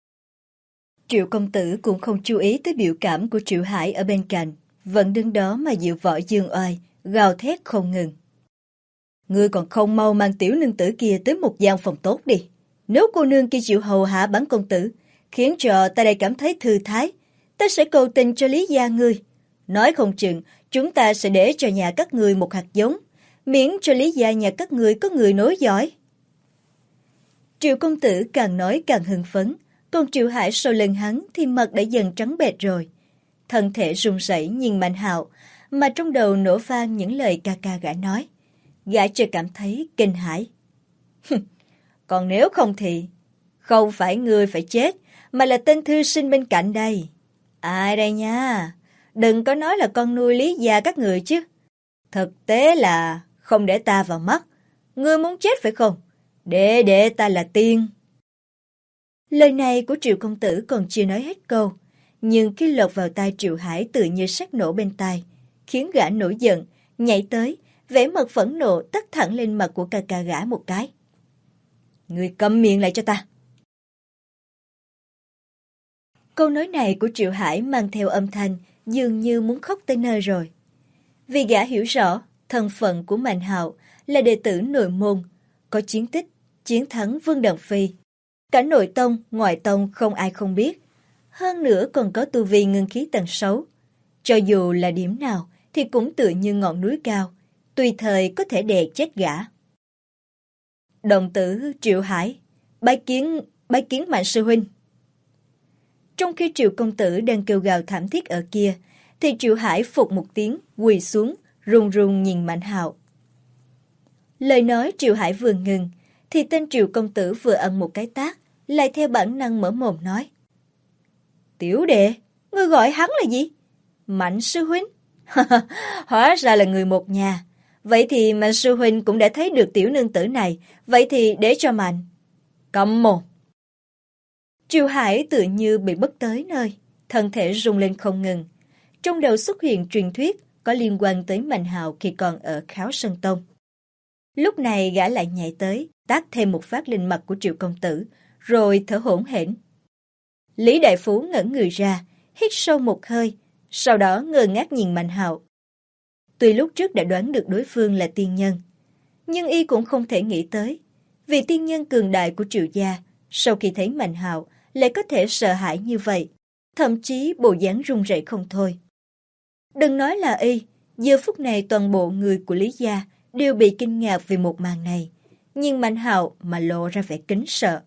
Triệu công tử cũng không chú ý tới biểu cảm của Triệu Hải ở bên cạnh, vẫn đứng đó mà dịu võ dương oai, gào thét không ngừng. Ngươi còn không mau mang tiểu nương tử kia tới một gian phòng tốt đi. Nếu cô nương kia chịu hầu hạ bản công tử, khiến cho ta đây cảm thấy thư thái, ta sẽ cầu tình cho Lý gia ngươi. Nói không chừng, chúng ta sẽ để cho nhà các ngươi một hạt giống, miễn cho Lý gia nhà các ngươi có người nối dõi. Triệu công tử càng nói càng hưng phấn, còn Triệu Hải sau lưng hắn thì mặt đã dần trắng bệch rồi. Thân thể run rẩy nhìn Mạnh Hạo, mà trong đầu nổ vang những lời ca ca gã nói. Gã chưa cảm thấy kinh hãi. Còn nếu không thì, không phải ngươi phải chết, mà là tên thư sinh bên cạnh đây. Ai đây nha? Đừng có nói là con nuôi Lý gia các người chứ. Thực tế là không để ta vào mắt. Ngươi muốn chết phải không? Để ta là tiên. Lời này của Triệu công tử còn chưa nói hết câu, nhưng khi lọt vào tai Triệu Hải tự như sét nổ bên tai, khiến gã nổi giận, nhảy tới, vẻ mặt phẫn nộ tắt thẳng lên mặt của ca ca gã một cái. Ngươi câm miệng lại cho ta. Câu nói này của Triệu Hải mang theo âm thanh dường như muốn khóc tới nơi rồi. Vì gã hiểu rõ thân phận của Mạnh Hạo là đệ tử nội môn, có chiến tích, chiến thắng Vương Đằng Phi. Cả nội tông, ngoại tông không ai không biết. Hơn nữa còn có tu vi ngưng khí tầng 6. Cho dù là điểm nào thì cũng tựa như ngọn núi cao, tùy thời có thể đè chết gã. Đồng tử Triệu Hải, bái kiến Mạnh sư huynh. Trong khi Triệu công tử đang kêu gào thảm thiết ở kia, thì Triệu Hải phục một tiếng, quỳ xuống, run run nhìn Mạnh Hạo. Lời nói Triệu Hải vừa ngừng, thì tên Triệu công tử vừa ẩn một cái tát, lại theo bản năng mở mồm nói. Tiểu đệ, ngươi gọi hắn là gì? Mạnh sư huynh? Hóa ra là người một nhà. Vậy thì Mạnh sư huynh cũng đã thấy được tiểu nương tử này, vậy thì để cho Mạnh. Câm mồm. Triệu Hải tự như bị bất tới nơi, thân thể rung lên không ngừng. Trong đầu xuất hiện truyền thuyết có liên quan tới Mạnh Hạo khi còn ở Kháo Sơn Tông. Lúc này gã lại nhảy tới, tát thêm một phát lên mặt của Triệu công tử, rồi thở hổn hển. Lý đại phú ngẩng người ra, hít sâu một hơi, sau đó ngơ ngác nhìn Mạnh Hạo. Tuy lúc trước đã đoán được đối phương là tiên nhân, nhưng y cũng không thể nghĩ tới, vì tiên nhân cường đại của Triệu gia, sau khi thấy Mạnh Hạo lại có thể sợ hãi như vậy, thậm chí bộ dáng run rẩy không thôi. Đừng nói là y, giờ phút này toàn bộ người của Lý gia đều bị kinh ngạc vì một màn này, nhưng Mạnh Hạo mà lộ ra vẻ kính sợ.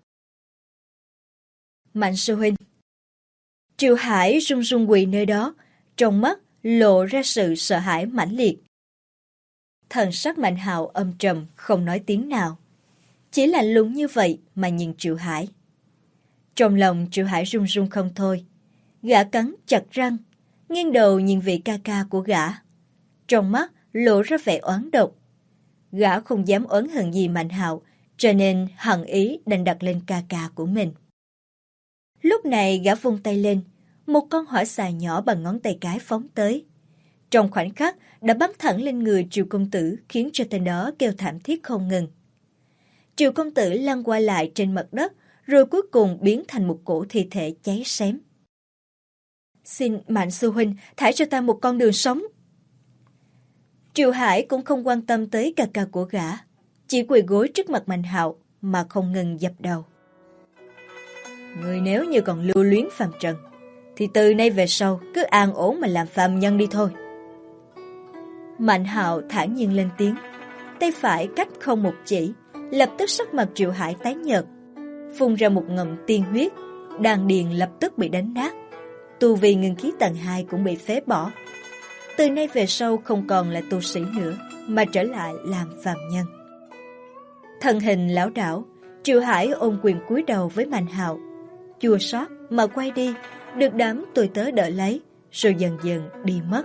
Mạnh sư huynh. Triệu Hải run run quỳ nơi đó, trong mắt lộ ra sự sợ hãi mãnh liệt. Thần sắc Mạnh Hạo âm trầm, không nói tiếng nào. Chỉ lạnh lùng như vậy mà nhìn Triệu Hải. Trong lòng Triệu Hải run run không thôi. Gã cắn chặt răng, nghiêng đầu nhìn vị ca ca của gã. Trong mắt lộ ra vẻ oán độc. Gã không dám oán hận gì Mạnh Hạo, cho nên hận ý đành đặt lên ca ca của mình. Lúc này gã vung tay lên, một con hỏa xà nhỏ bằng ngón tay cái phóng tới. Trong khoảnh khắc đã bắn thẳng lên người Triệu công tử, khiến cho tên đó kêu thảm thiết không ngừng. Triệu công tử lăn qua lại trên mặt đất, rồi cuối cùng biến thành một cổ thi thể cháy xém. Xin Mạnh sư huynh thả cho ta một con đường sống. Triệu Hải cũng không quan tâm tới ca ca của gã, chỉ quỳ gối trước mặt Mạnh Hạo mà không ngừng dập đầu. Người nếu như còn lưu luyến phàm trần, thì từ nay về sau cứ an ổn mà làm phàm nhân đi thôi. Mạnh Hạo thản nhiên lên tiếng, tay phải cách không một chỉ, lập tức sắc mặt Triệu Hải tái nhợt, phun ra một ngụm tiên huyết, đan điền lập tức bị đánh nát, tu vi ngưng khí tầng 2 cũng bị phế bỏ. Từ nay về sau không còn là tu sĩ nữa, mà trở lại làm phàm nhân. Thân hình lão đảo, Triệu Hải ôm quyền cúi đầu với Mạnh Hạo, chua xót mà quay đi, được đám tôi tớ đỡ lấy, rồi dần dần đi mất.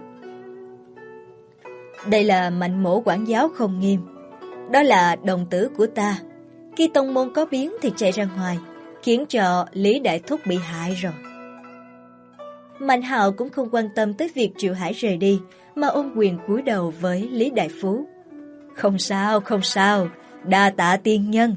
Đây là Mạnh mỗ quản giáo không nghiêm, đó là đồng tử của ta. Khi tông môn có biến thì chạy ra ngoài, khiến cho Lý Đại Thúc bị hại rồi. Mạnh Hạo cũng không quan tâm tới việc Triệu Hải rời đi, mà ôm quyền cúi đầu với Lý Đại Phú. Không sao, không sao, đa tạ tiên nhân.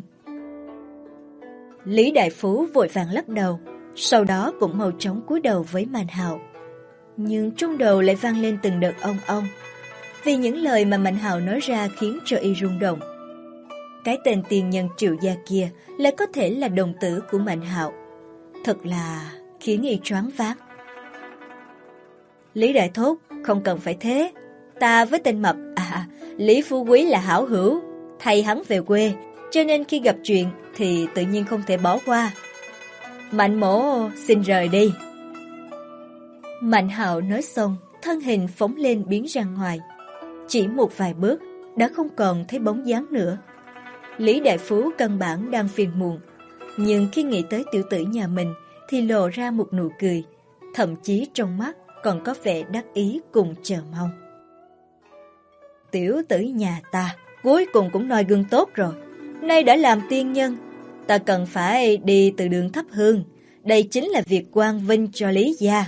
Lý Đại Phú vội vàng lắc đầu, sau đó cũng mau chóng cúi đầu với Mạnh Hạo. Nhưng trong đầu lại vang lên từng đợt ong ong, vì những lời mà Mạnh Hạo nói ra khiến cho y rung động. Cái tên tiên nhân Triệu gia kia lại có thể là đồng tử của Mạnh Hạo, thật là khiến y choáng váng. Lý Đại Thúc, không cần phải thế. Ta với tên mập, Lý Phú Quý là hảo hữu, thay hắn về quê, cho nên khi gặp chuyện thì tự nhiên không thể bỏ qua. Mạnh mỗ xin rời đi. Mạnh Hạo nói xong, thân hình phóng lên biến ra ngoài. Chỉ một vài bước, đã không còn thấy bóng dáng nữa. Lý Đại Phú căn bản đang phiền muộn, nhưng khi nghĩ tới tiểu tử nhà mình thì lộ ra một nụ cười, thậm chí trong mắt còn có vẻ đắc ý cùng chờ mong. Tiểu tử nhà ta cuối cùng cũng noi gương tốt rồi. Nay đã làm tiên nhân, ta cần phải đi từ đường thắp hương. Đây chính là việc quang vinh cho Lý gia.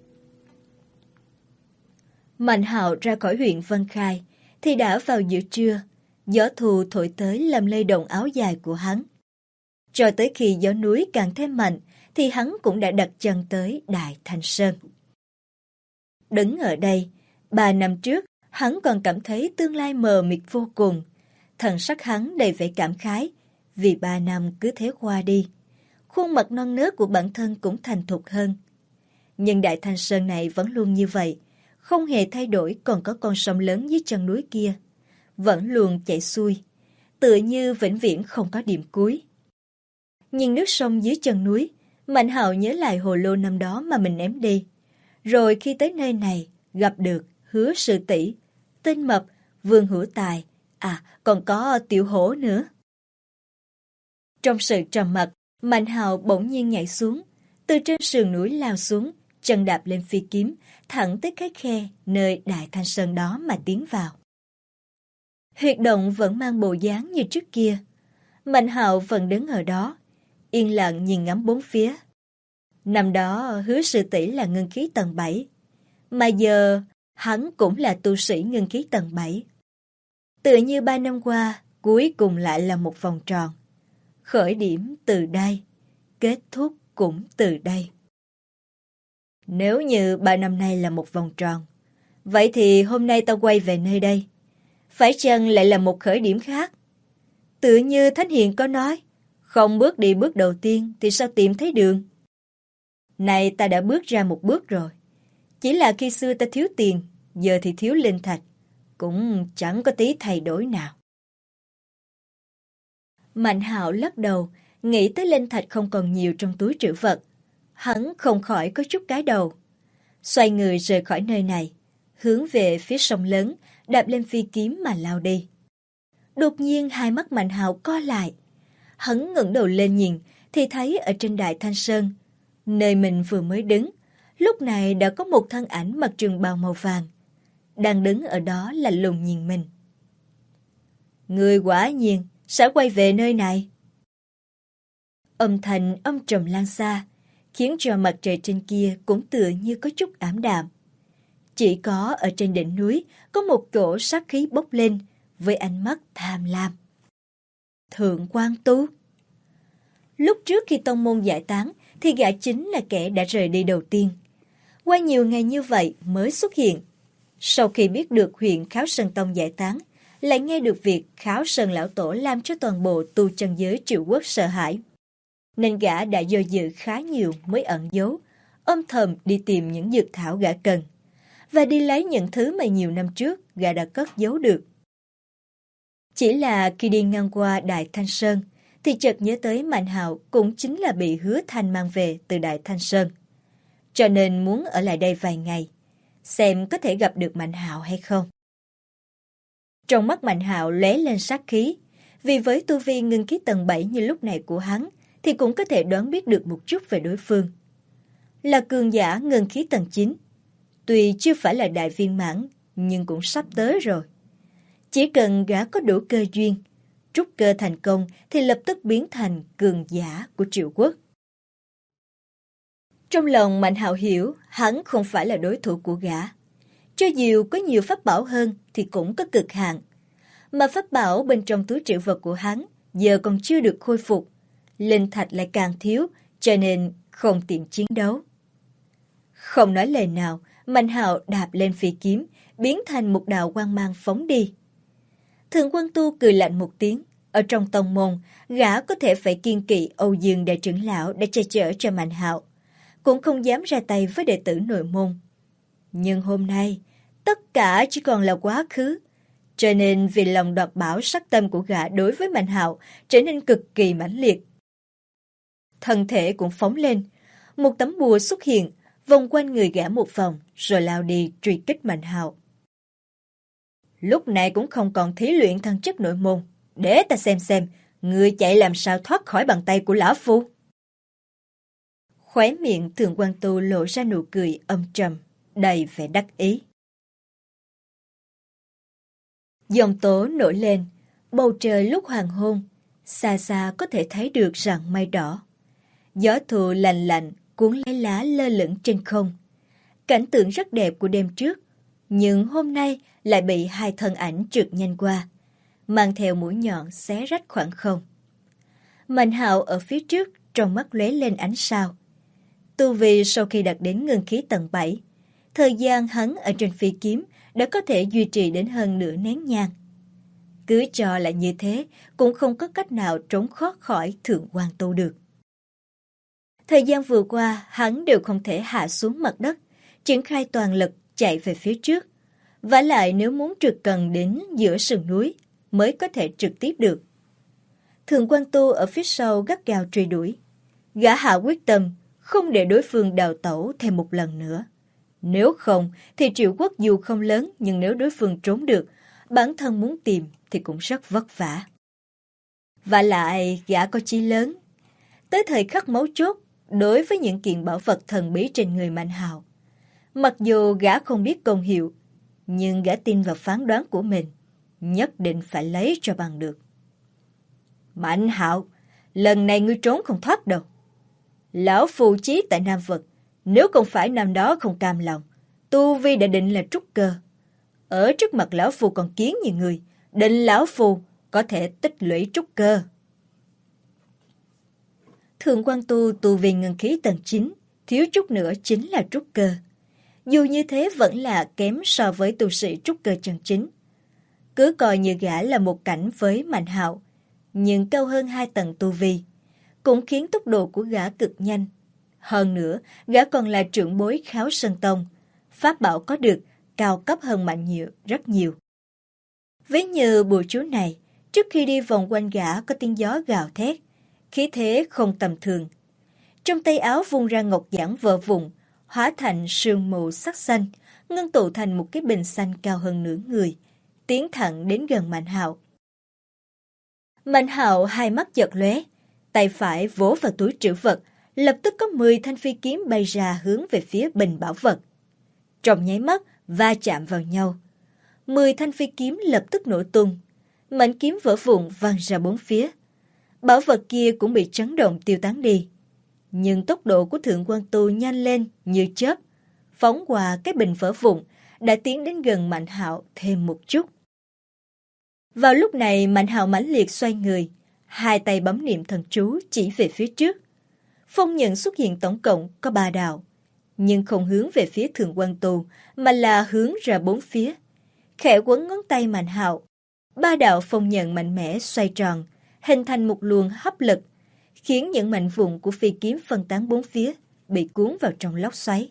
Mạnh Hạo ra khỏi huyện Vân Khai thì đã vào giữa trưa. Gió thu thổi tới làm lay động áo dài của hắn. Cho tới khi gió núi càng thêm mạnh thì hắn cũng đã đặt chân tới Đại Thanh Sơn. Đứng ở đây, 3 năm trước, hắn còn cảm thấy tương lai mờ mịt vô cùng. Thần sắc hắn đầy vẻ cảm khái, vì 3 năm cứ thế qua đi. Khuôn mặt non nớt của bản thân cũng thành thục hơn. Nhưng Đại Thanh Sơn này vẫn luôn như vậy, không hề thay đổi, còn có con sông lớn dưới chân núi kia. Vẫn luôn chảy xuôi, tựa như vĩnh viễn không có điểm cuối. Nhìn nước sông dưới chân núi, Mạnh Hạo nhớ lại hồ lô năm đó mà mình ném đi. Rồi khi tới nơi này, gặp được Hứa Sư Tỷ, Tên Mập, Vương Hữu Tài, còn có Tiểu Hổ nữa. Trong sự trầm mặc, Mạnh Hạo bỗng nhiên nhảy xuống, từ trên sườn núi lao xuống, chân đạp lên phi kiếm, thẳng tới cái khe nơi Đại Thanh Sơn đó mà tiến vào. Huyệt động vẫn mang bộ dáng như trước kia. Mạnh Hạo vẫn đứng ở đó, yên lặng nhìn ngắm bốn phía. Năm đó Hứa sư tỷ là ngưng khí tầng 7, mà giờ hắn cũng là tu sĩ ngưng khí tầng 7. Tựa như 3 năm qua, cuối cùng lại là một vòng tròn. Khởi điểm từ đây, kết thúc cũng từ đây. Nếu như 3 năm nay là một vòng tròn, vậy thì hôm nay ta quay về nơi đây, phải chăng lại là một khởi điểm khác? Tựa như Thánh Hiền có nói, không bước đi bước đầu tiên thì sao tìm thấy đường? Này ta đã bước ra một bước rồi. Chỉ là khi xưa ta thiếu tiền, giờ thì thiếu linh thạch, cũng chẳng có tí thay đổi nào. Mạnh Hạo lắc đầu, nghĩ tới linh thạch không còn nhiều trong túi trữ vật. Hắn không khỏi có chút cái đầu. Xoay người rời khỏi nơi này, hướng về phía sông lớn, đạp lên phi kiếm mà lao đi. Đột nhiên hai mắt Mạnh Hạo co lại. Hắn ngẩng đầu lên nhìn, thì thấy ở trên Đại Thanh Sơn, nơi mình vừa mới đứng, lúc này đã có một thân ảnh mặc trường bào màu vàng. Đang đứng ở đó là lùng nhìn mình. Người quả nhiên sẽ quay về nơi này. Âm thanh âm trầm lan xa, khiến cho mặt trời trên kia cũng tựa như có chút ảm đạm. Chỉ có ở trên đỉnh núi có một cổ sát khí bốc lên với ánh mắt tham lam. Thượng Quan Tu. Lúc trước khi tông môn giải tán thì gã chính là kẻ đã rời đi đầu tiên. Qua nhiều ngày như vậy mới xuất hiện. Sau khi biết được huyện Kháo Sơn Tông giải tán, lại nghe được việc Kháo Sơn Lão Tổ làm cho toàn bộ tu chân giới Triệu Quốc sợ hãi. Nên gã đã do dự khá nhiều mới ẩn giấu, âm thầm đi tìm những dược thảo gã cần, và đi lấy những thứ mà nhiều năm trước gã đã cất giấu được. Chỉ là khi đi ngang qua Đại Thanh Sơn, thì chợt nhớ tới Mạnh Hạo cũng chính là bị Hứa Thanh mang về từ Đại Thanh Sơn. Cho nên muốn ở lại đây vài ngày, xem có thể gặp được Mạnh Hạo hay không. Trong mắt Mạnh Hạo lóe lên sát khí, vì với tu vi ngưng khí tầng 7 như lúc này của hắn, thì cũng có thể đoán biết được một chút về đối phương. Là cường giả ngưng khí tầng 9, tuy chưa phải là đại viên mãn, nhưng cũng sắp tới rồi. Chỉ cần gã có đủ cơ duyên, trúc cơ thành công thì lập tức biến thành cường giả của Triệu Quốc. Trong lòng Mạnh Hạo hiểu hắn không phải là đối thủ của gã. Cho dù có nhiều pháp bảo hơn thì cũng có cực hạn. Mà pháp bảo bên trong túi trữ vật của hắn giờ còn chưa được khôi phục. Linh thạch lại càng thiếu, cho nên không tiện chiến đấu. Không nói lời nào, Mạnh Hạo đạp lên phi kiếm, biến thành một đạo quang mang phóng đi. Thượng Quan Tu cười lạnh một tiếng. Ở trong tông môn, gã có thể phải kiêng kỵ Âu Dương đại trưởng lão để che chở cho Mạnh Hạo, cũng không dám ra tay với đệ tử nội môn. Nhưng hôm nay, tất cả chỉ còn là quá khứ, cho nên vì lòng đoạt bảo sắc tâm của gã đối với Mạnh Hạo trở nên cực kỳ mãnh liệt. Thân thể cũng phóng lên, một tấm bùa xuất hiện, vòng quanh người gã một vòng, rồi lao đi truy kích Mạnh Hạo. Lúc này cũng không còn thí luyện thân chất nội môn, để ta xem, người chạy làm sao thoát khỏi bàn tay của lão phu. Khóe miệng Thượng Quan Tu lộ ra nụ cười âm trầm, đầy vẻ đắc ý. Dòng tố nổi lên, bầu trời lúc hoàng hôn, xa xa có thể thấy được rặng mây đỏ. Gió thu lạnh lạnh cuốn lấy lá lơ lửng trên không. Cảnh tượng rất đẹp của đêm trước, nhưng hôm nay lại bị hai thân ảnh trượt nhanh qua, mang theo mũi nhọn xé rách khoảng không. Mạnh Hạo ở phía trước, trong mắt lóe lên ánh sao. Tu vi sau khi đạt đến ngưng khí tầng 7, thời gian hắn ở trên phi kiếm đã có thể duy trì đến hơn nửa nén nhang. Cứ cho là như thế, cũng không có cách nào trốn thoát khỏi Thượng Quan Tu được. Thời gian vừa qua, hắn đều không thể hạ xuống mặt đất, triển khai toàn lực chạy về phía trước. Vả lại nếu muốn trượt cần đến giữa sườn núi, mới có thể trực tiếp được. Thượng Quan Tu ở phía sau gắt gao truy đuổi. Gã hạ quyết tâm không để đối phương đào tẩu thêm một lần nữa. Nếu không thì Triệu Quốc dù không lớn, nhưng nếu đối phương trốn được, bản thân muốn tìm thì cũng rất vất vả. Vả lại gã có chí lớn. Tới thời khắc mấu chốt, đối với những kiện bảo vật thần bí trên người Mạnh Hạo, mặc dù gã không biết công hiệu, nhưng gã tin vào phán đoán của mình, nhất định phải lấy cho bằng được. Mạnh Hạo, lần này ngươi trốn không thoát đâu. Lão phù chí tại Nam Vực, nếu không phải năm đó không cam lòng, tu vi đã định là trúc cơ. Ở trước mặt lão phù còn kiến như người, định lão phù có thể tích lũy trúc cơ. Thượng quan tu vi ngưng khí tầng 9, thiếu chút nữa chính là trúc cơ. Dù như thế vẫn là kém so với tu sĩ trúc cơ chân chính. Cứ coi như gã là một cảnh với Mạnh Hạo, nhưng cao hơn 2 tầng tu vi, cũng khiến tốc độ của gã cực nhanh. Hơn nữa, gã còn là trưởng bối Kháo Sơn Tông, pháp bảo có được cao cấp hơn Mạnh nhiều rất nhiều. Ví như bùa chú này, trước khi đi vòng quanh gã có tiếng gió gào thét, khí thế không tầm thường. Trong tay áo vung ra ngọc giản vỡ vụn, hóa thành sương mù sắc xanh, ngưng tụ thành một cái bình xanh cao hơn nửa người, tiến thẳng đến gần Mạnh Hạo. Mạnh Hạo hai mắt chợt lóe, tay phải vỗ vào túi trữ vật, lập tức có 10 thanh phi kiếm bay ra hướng về phía bình bảo vật. Trong nháy mắt, va chạm vào nhau. 10 thanh phi kiếm lập tức nổ tung, mảnh kiếm vỡ vụn văng ra bốn phía. Bảo vật kia cũng bị chấn động tiêu tán đi. Nhưng tốc độ của Thượng quan Tu nhanh lên như chớp, phóng qua cái bình vỡ vụn, đã tiến đến gần Mạnh Hạo thêm một chút. Vào lúc này Mạnh Hạo mãnh liệt xoay người, hai tay bấm niệm thần chú chỉ về phía trước. Phong nhận xuất hiện tổng cộng có 3 đạo, nhưng không hướng về phía Thượng quan Tu, mà là hướng ra bốn phía. Khẽ quấn ngón tay Mạnh Hạo, 3 đạo phong nhận mạnh mẽ xoay tròn, hình thành một luồng hấp lực, khiến những mảnh vụn của phi kiếm phân tán bốn phía, bị cuốn vào trong lốc xoáy.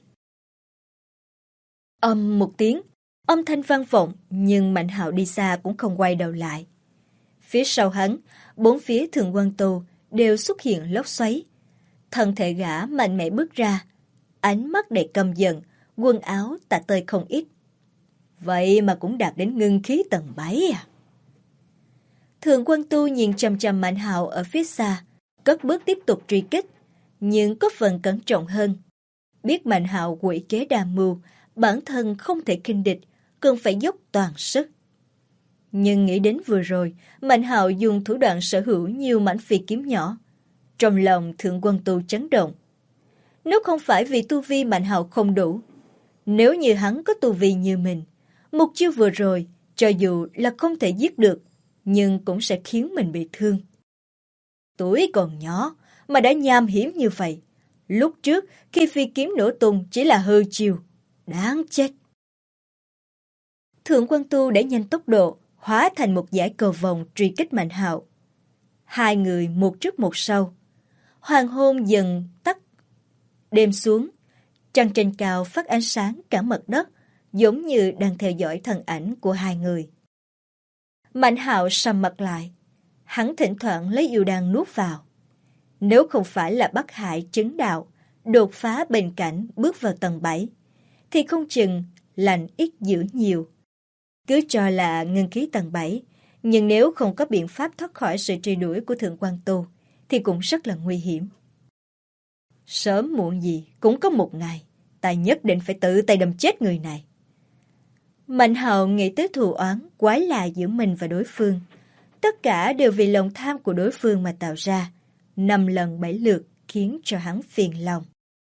Âm một tiếng, âm thanh vang vọng, nhưng Mạnh Hạo đi xa cũng không quay đầu lại. Phía sau hắn, bốn phía Thượng quan Tu đều xuất hiện lốc xoáy. Thân thể gã mạnh mẽ bước ra, ánh mắt đầy căm giận, quần áo tả tơi không ít. Vậy mà cũng đạt đến ngưng khí tầng 7 à? Thượng quan Tu nhìn chằm chằm Mạnh Hạo ở phía xa, cất bước tiếp tục truy kích, nhưng có phần cẩn trọng hơn. Biết Mạnh Hạo quỷ kế đa mưu, bản thân không thể khinh địch, cần phải dốc toàn sức. Nhưng nghĩ đến vừa rồi, Mạnh Hạo dùng thủ đoạn sở hữu nhiều mảnh phi kiếm nhỏ. Trong lòng Thượng quan Tu chấn động. Nếu không phải vì tu vi Mạnh Hạo không đủ, nếu như hắn có tu vi như mình, một chiêu vừa rồi, cho dù là không thể giết được, nhưng cũng sẽ khiến mình bị thương. Tuổi còn nhỏ mà đã nham hiểm như vậy. Lúc trước khi phi kiếm nổ tung chỉ là hư chiêu, đáng chết. Thượng quan Tu đẩy nhanh tốc độ, hóa thành một dải cầu vòng truy kích Mạnh Hạo. Hai người một trước một sau. Hoàng hôn dần tắt, đêm xuống, trăng trên cao phát ánh sáng cả mặt đất, giống như đang theo dõi thân ảnh của hai người. Mạnh Hạo sầm mặt lại, hắn thỉnh thoảng lấy yêu đan nuốt vào. Nếu không phải là Bắc Hải chứng đạo, đột phá bình cảnh bước vào tầng 7, thì không chừng lành ít dữ nhiều. Cứ cho là ngưng khí tầng 7, nhưng nếu không có biện pháp thoát khỏi sự truy đuổi của Thượng quan Tu, thì cũng rất là nguy hiểm. Sớm muộn gì cũng có một ngày, ta nhất định phải tự tay đâm chết người này. Mạnh Hạo nghĩ tới thù oán quái lạ giữa mình và đối phương. Tất cả đều vì lòng tham của đối phương mà tạo ra, 5 lần 7 lượt khiến cho hắn phiền lòng.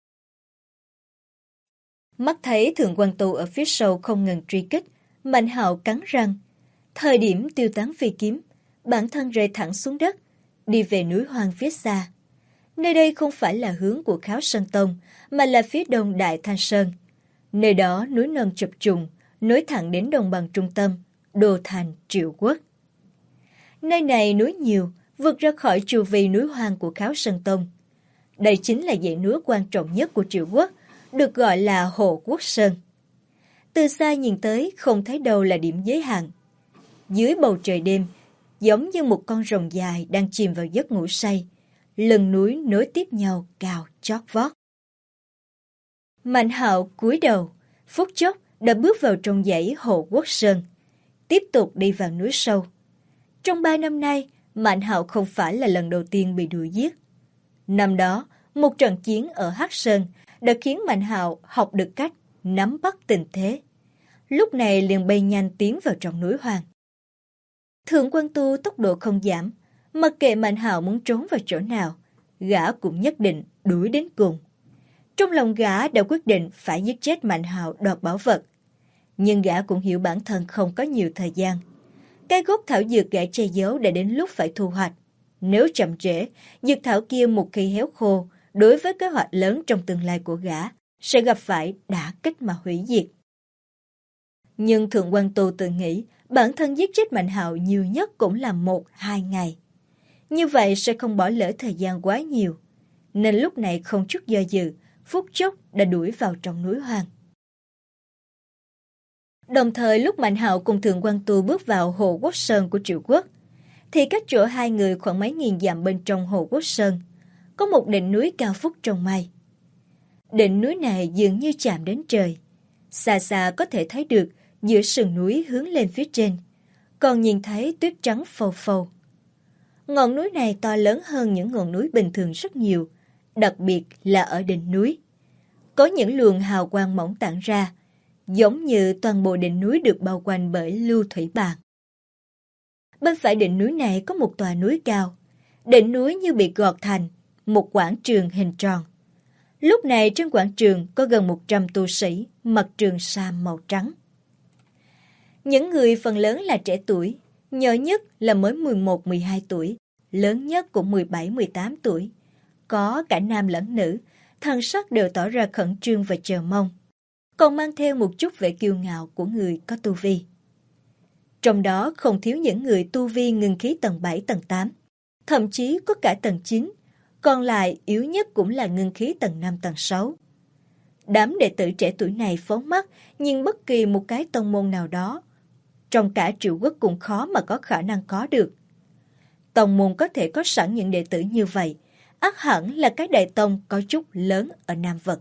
Mắt thấy Thượng quan Tu ở phía sau không ngừng truy kích, Mạnh Hạo cắn răng. Thời điểm tiêu tán phi kiếm, bản thân rơi thẳng xuống đất, đi về núi hoang phía xa. Nơi đây không phải là hướng của Kháo Sơn Tông, mà là phía đông Đại Thanh Sơn. Nơi đó núi non chập trùng, nối thẳng đến đồng bằng trung tâm, đô thành Triệu Quốc. Nơi này núi nhiều, vượt ra khỏi chu vi núi hoang của Kháo Sơn Tông. Đây chính là dãy núi quan trọng nhất của Triệu Quốc, được gọi là Hộ Quốc Sơn. Từ xa nhìn tới không thấy đâu là điểm giới hạn. Dưới bầu trời đêm, giống như một con rồng dài đang chìm vào giấc ngủ say, lần núi nối tiếp nhau cao chót vót. Mạnh Hạo cúi đầu, phút chốc đã bước vào trong dãy Hộ Quốc Sơn, tiếp tục đi vào núi sâu. Trong 3 năm nay, Mạnh Hạo không phải là lần đầu tiên bị đuổi giết. Năm đó, một trận chiến ở Hắc Sơn đã khiến Mạnh Hạo học được cách nắm bắt tình thế. Lúc này liền bay nhanh tiến vào trong núi hoang. Thượng quan Tu tốc độ không giảm, mặc kệ Mạnh Hạo muốn trốn vào chỗ nào, gã cũng nhất định đuổi đến cùng. Trong lòng gã đã quyết định phải giết chết Mạnh Hạo đoạt bảo vật. Nhưng gã cũng hiểu bản thân không có nhiều thời gian. Cái gốc thảo dược gã che giấu đã đến lúc phải thu hoạch. Nếu chậm trễ, dược thảo kia một khi héo khô, đối với kế hoạch lớn trong tương lai của gã, sẽ gặp phải đả kích mà hủy diệt. Nhưng Thượng Quan Tô tự nghĩ, bản thân giết chết Mạnh Hạo nhiều nhất cũng là 1-2 ngày. Như vậy sẽ không bỏ lỡ thời gian quá nhiều. Nên lúc này không chút do dự, phút chốc đã đuổi vào trong núi hoang. Đồng thời lúc Mạnh Hạo cùng Thượng Quan Tô bước vào Hồ Quốc Sơn của Triệu Quốc, thì cách chỗ hai người khoảng mấy nghìn dặm bên trong Hồ Quốc Sơn, có một đỉnh núi cao vút trong mây. Đỉnh núi này dường như chạm đến trời. Xa xa có thể thấy được giữa sườn núi hướng lên phía trên, còn nhìn thấy tuyết trắng phâu phâu. Ngọn núi này to lớn hơn những ngọn núi bình thường rất nhiều, đặc biệt là ở đỉnh núi. Có những luồng hào quang mỏng tản ra, giống như toàn bộ đỉnh núi được bao quanh bởi lưu thủy bàn. Bên phải đỉnh núi này có một tòa núi cao. Đỉnh núi như bị gọt thành một quảng trường hình tròn. Lúc này trên quảng trường có gần 100 tu sĩ mặc trường sam màu trắng. Những người phần lớn là trẻ tuổi, nhỏ nhất là mới 11-12 tuổi, lớn nhất cũng 17-18 tuổi. Có cả nam lẫn nữ, thần sắc đều tỏ ra khẩn trương và chờ mong, còn mang theo một chút vẻ kiêu ngạo của người có tu vi. Trong đó không thiếu những người tu vi ngưng khí tầng 7, tầng 8, thậm chí có cả tầng 9, còn lại yếu nhất cũng là ngưng khí tầng 5, tầng 6. Đám đệ tử trẻ tuổi này phóng mắt nhìn bất kỳ một cái tông môn nào đó, trong cả Triệu Quốc cũng khó mà có khả năng có được. Tông môn có thể có sẵn những đệ tử như vậy, ắt hẳn là cái đại tông có chút lớn ở Nam Vực.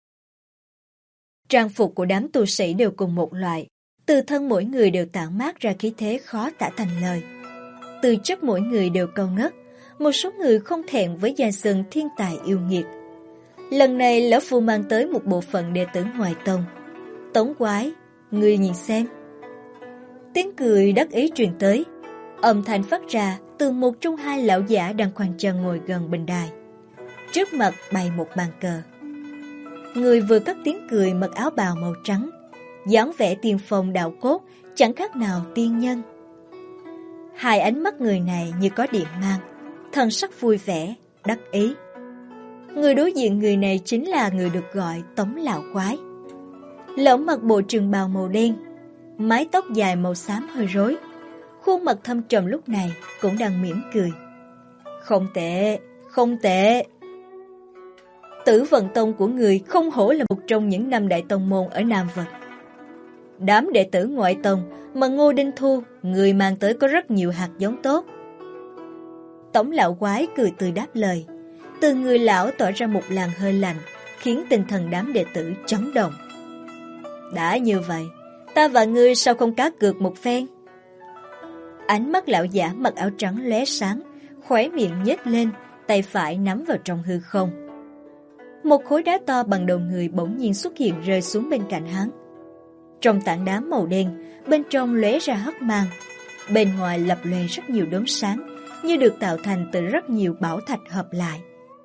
Trang phục của đám tu sĩ đều cùng một loại, từ thân mỗi người đều tản mát ra khí thế khó tả thành lời. Tư chất mỗi người đều cao ngất, một số người không thẹn với danh xưng thiên tài yêu nghiệt. Lần này lão phu mang tới một bộ phận đệ tử ngoài tông. Tống Quái, ngươi nhìn xem. Tiếng cười đắc ý truyền tới, âm thanh phát ra từ một trong hai lão giả đang khoanh chân ngồi gần bình đài. Trước mặt bày một bàn cờ. Người vừa cất tiếng cười mặc áo bào màu trắng, dáng vẻ tiên phong đạo cốt, chẳng khác nào tiên nhân. Hai ánh mắt người này như có điện mang, thần sắc vui vẻ, đắc ý. Người đối diện người này chính là người được gọi Tống Lão Quái. Lão mặc bộ trường bào màu đen, mái tóc dài màu xám hơi rối, khuôn mặt thâm trầm lúc này cũng đang mỉm cười. Không tệ, không tệ. Tử Vận Tông của người không hổ là một trong những 5 đại tông môn ở Nam Vực. Đám đệ tử ngoại tông mà Ngô Đinh Thu, người mang tới có rất nhiều hạt giống tốt. Tống Lão Quái cười tươi đáp lời. Từ người lão tỏa ra một làn hơi lạnh, khiến tinh thần đám đệ tử chấn động. Đã như vậy, ta và ngươi sao không cá cược một phen? Ánh mắt lão giả mặc áo trắng lóe sáng, khóe miệng nhếch lên, tay phải nắm vào trong hư không. Một khối đá to bằng đầu người bỗng nhiên xuất hiện rơi xuống bên cạnh hắn. Trong tảng đá màu đen, bên trong lóe ra hắc mang, bên ngoài lập lòe rất nhiều đốm sáng, như được tạo thành từ rất nhiều bảo thạch hợp lại.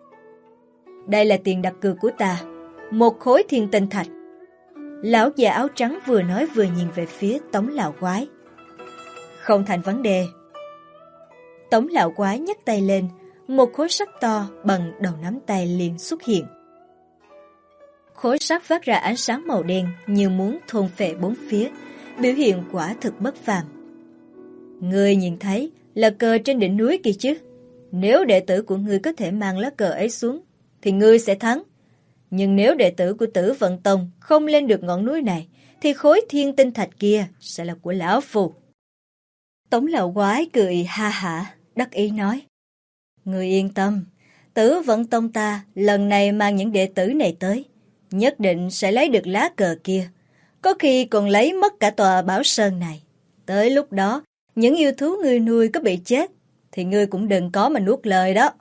Đây là tiền đặt cược của ta, một khối thiên tinh thạch. Lão già áo trắng vừa nói vừa nhìn về phía Tống Lão Quái. Không thành vấn đề. Tống Lão Quái nhấc tay lên, một khối sắt to bằng đầu nắm tay liền xuất hiện. Khối sắt phát ra ánh sáng màu đen như muốn thôn phệ bốn phía, biểu hiện quả thực bất phàm. Ngươi nhìn thấy là cờ trên đỉnh núi kia chứ? Nếu đệ tử của ngươi có thể mang lá cờ ấy xuống, thì ngươi sẽ thắng. Nhưng nếu đệ tử của Tử Vận Tông không lên được ngọn núi này, thì khối thiên tinh thạch kia sẽ là của lão phu. Tống Lão Quái cười ha hả, đắc ý nói. Ngươi yên tâm, Tử Vận Tông ta lần này mang những đệ tử này tới, nhất định sẽ lấy được lá cờ kia. Có khi còn lấy mất cả tòa Bảo Sơn này. Tới lúc đó, những yêu thú ngươi nuôi có bị chết, thì ngươi cũng đừng có mà nuốt lời đó.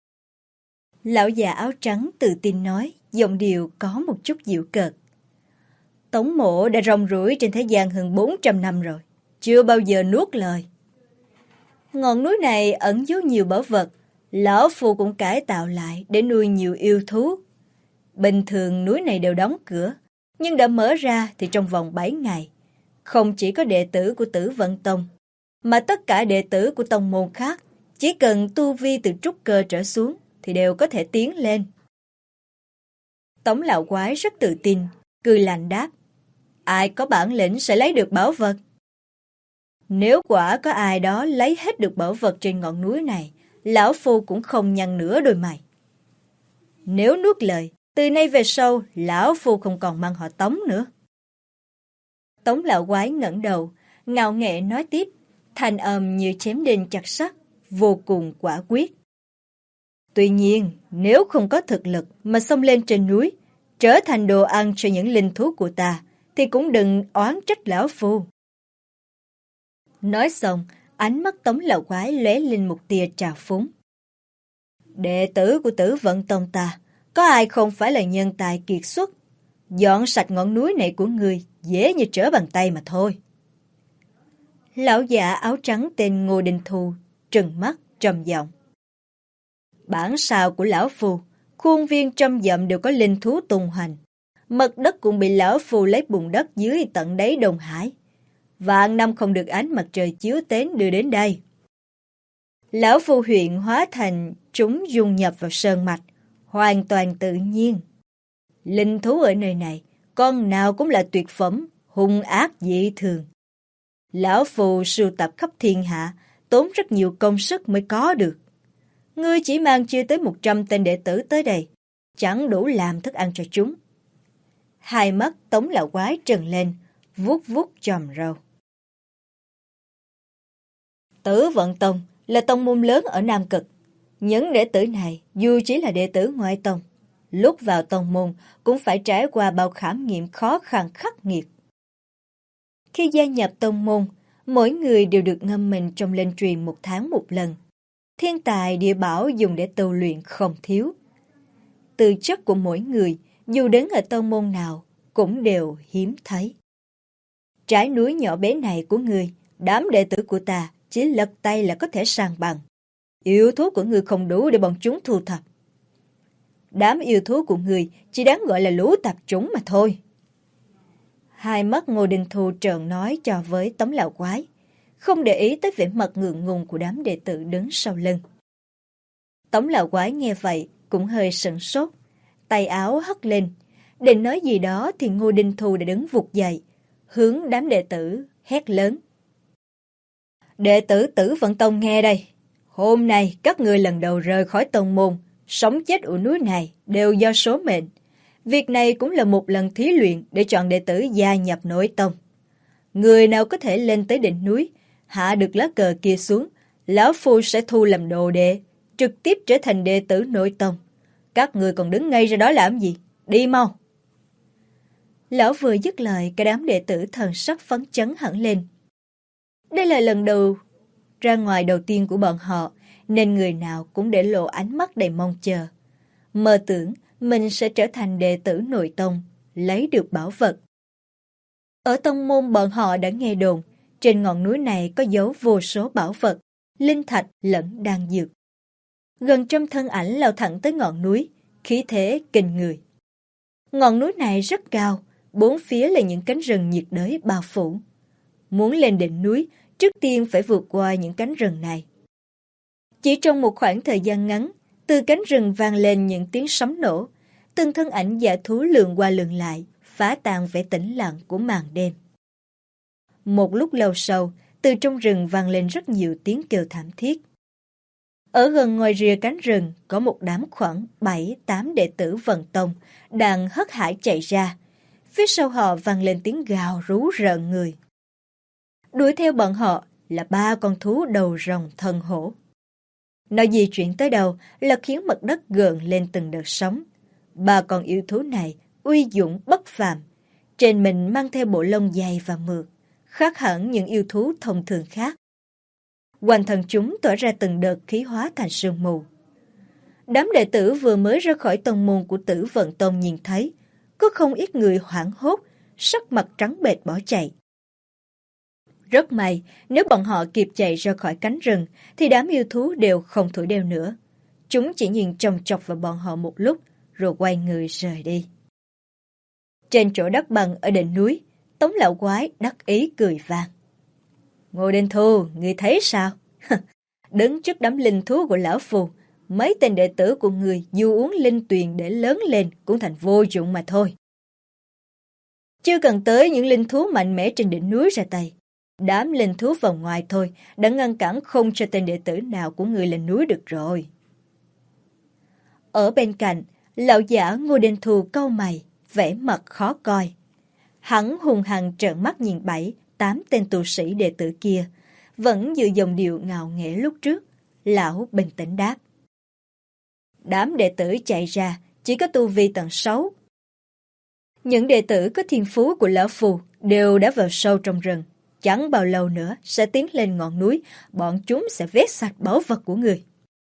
Lão già áo trắng tự tin nói, giọng điệu có một chút giễu cợt. Tống mộ đã rong ruổi trên thế gian hơn 400 năm rồi, chưa bao giờ nuốt lời. Ngọn núi này ẩn giấu nhiều bảo vật, Lão Phu cũng cải tạo lại để nuôi nhiều yêu thú. Bình thường núi này đều đóng cửa, nhưng đã mở ra thì trong vòng 7 ngày. Không chỉ có đệ tử của Tử Vận Tông, mà tất cả đệ tử của tông môn khác, chỉ cần tu vi từ trúc cơ trở xuống thì đều có thể tiến lên. Tống lão quái rất tự tin, cười lạnh đáp: ai có bản lĩnh sẽ lấy được bảo vật. Nếu quả có ai đó lấy hết được bảo vật trên ngọn núi này, lão Phu cũng không nhăn nửa đôi mày. Nếu nuốt lời, từ nay về sau, lão Phu không còn mang họ Tống nữa. Tống lão quái ngẩng đầu, ngạo nghễ nói tiếp, thanh âm như chém đinh chặt sắt, vô cùng quả quyết. Tuy nhiên, nếu không có thực lực mà xông lên trên núi, trở thành đồ ăn cho những linh thú của ta, thì cũng đừng oán trách lão Phu. Nói xong, ánh mắt Tống lão quái lóe lên một tia trào phúng. Đệ tử của Tử Vận Tông ta, có ai không phải là nhân tài kiệt xuất? Dọn sạch ngọn núi này của người dễ như trở bàn tay mà thôi. Lão già áo trắng tên Ngô Đình Thù trừng mắt trầm giọng. Bản sao của lão Phu, khuôn viên trăm dặm đều có linh thú tung hoành. Mặt đất cũng bị lão Phu lấy bùn đất dưới tận đáy Đông Hải. Vạn năm không được ánh mặt trời chiếu tến đưa đến đây. Lão Phu huyện hóa thành chúng dung nhập vào sơn mạch, hoàn toàn tự nhiên. Linh thú ở nơi này, con nào cũng là tuyệt phẩm, hung ác dị thường. Lão Phu sưu tập khắp thiên hạ, tốn rất nhiều công sức mới có được. Ngươi chỉ mang chưa tới 100 tên đệ tử tới đây, chẳng đủ làm thức ăn cho chúng. Hai mắt Tống lão quái trừng lên, vuốt vuốt chòm râu. Tử Vận Tông là tông môn lớn ở Nam Cực. Những đệ tử này dù chỉ là đệ tử ngoại tông, lúc vào tông môn cũng phải trải qua bao khảo nghiệm khó khăn khắc nghiệt. Khi gia nhập tông môn, mỗi người đều được ngâm mình trong linh truyền 1 tháng 1 lần. Thiên tài địa bảo dùng để tu luyện không thiếu. Tư chất của mỗi người, dù đứng ở tông môn nào, cũng đều hiếm thấy. Trái núi nhỏ bé này của người, đám đệ tử của ta chỉ lật tay là có thể san bằng. Yêu thú của người không đủ để bọn chúng thu thập. Đám yêu thú của người chỉ đáng gọi là lũ tạp chủng mà thôi. Hai mắt Ngô Đình Thù trợn nói cho với Tống lão quái, không để ý tới vẻ mặt ngượng ngùng của đám đệ tử đứng sau lưng. Tống lão quái nghe vậy cũng hơi sửng sốt, tay áo hất lên, định nói gì đó thì Ngô Đình Thù đã đứng vụt dậy, hướng đám đệ tử hét lớn. Đệ tử Tử Vận Tông nghe đây, hôm nay các ngươi lần đầu rời khỏi tông môn, sống chết ở núi này đều do số mệnh. Việc này cũng là một lần thí luyện để chọn đệ tử gia nhập nội tông. Người nào có thể lên tới đỉnh núi, hạ được lá cờ kia xuống, lão Phu sẽ thu làm đồ đệ, trực tiếp trở thành đệ tử nội tông. Các người còn đứng ngay ra đó làm gì? Đi mau! Lão vừa dứt lời, cả đám đệ tử thần sắc phấn chấn hẳn lên. Đây là lần đầu ra ngoài đầu tiên của bọn họ, nên người nào cũng để lộ ánh mắt đầy mong chờ. Mơ tưởng mình sẽ trở thành đệ tử nội tông, lấy được bảo vật. Ở tông môn bọn họ đã nghe đồn, trên ngọn núi này có giấu vô số bảo vật, linh thạch lẫn đan dược. Gần trăm thân ảnh lao thẳng tới ngọn núi, khí thế kinh người. Ngọn núi này rất cao, bốn phía là những cánh rừng nhiệt đới bao phủ. Muốn lên đỉnh núi, trước tiên phải vượt qua những cánh rừng này. Chỉ trong một khoảng thời gian ngắn, từ cánh rừng vang lên những tiếng sấm nổ, từng thân ảnh dã thú lượn qua lượn lại, phá tan vẻ tĩnh lặng của màn đêm. Một lúc lâu sau, từ trong rừng vang lên rất nhiều tiếng kêu thảm thiết. Ở gần ngoài rìa cánh rừng có một đám khoảng 7-8 đệ tử Vận Tông đang hớt hải chạy ra. Phía sau họ vang lên tiếng gào rú rợn người. Đuổi theo bọn họ là 3 con thú đầu rồng thân hổ. Nó di chuyển tới đâu là khiến mặt đất gợn lên từng đợt sóng. 3 con yêu thú này uy dũng bất phàm, trên mình mang theo bộ lông dày và mượt, khác hẳn những yêu thú thông thường khác. Quanh thân chúng tỏa ra từng đợt khí hóa thành sương mù. Đám đệ tử vừa mới ra khỏi tông môn của Tử Vận Tông nhìn thấy, có không ít người hoảng hốt, sắc mặt trắng bệch bỏ chạy. Rất may, nếu bọn họ kịp chạy ra khỏi cánh rừng, thì đám yêu thú đều không thổi đeo nữa. Chúng chỉ nhìn chòng chọc vào bọn họ một lúc, rồi quay người rời đi. Trên chỗ đất bằng ở đỉnh núi, Tống lão quái đắc ý cười vang. Ngô Đinh Thu, ngươi thấy sao? Đứng trước đám linh thú của lão phù, mấy tên đệ tử của người dù uống linh tuyền để lớn lên cũng thành vô dụng mà thôi. Chưa cần tới những linh thú mạnh mẽ trên đỉnh núi ra tay. Đám linh thú vòng ngoài thôi đã ngăn cản không cho tên đệ tử nào của người lên núi được rồi. Ở bên cạnh, lão giả Ngô Đinh Thu cau mày, vẻ mặt khó coi. Hắn hung hăng trợn mắt nhìn 7-8 tên tu sĩ đệ tử kia, vẫn giữ dòng điệu ngạo nghễ lúc trước. Lão bình tĩnh đáp. Đám đệ tử chạy ra chỉ có tu vi tầng 6. Những đệ tử có thiên phú của lão phù đều đã vào sâu trong rừng. Chẳng bao lâu nữa sẽ tiến lên ngọn núi, bọn chúng sẽ vét sạch báu vật của người.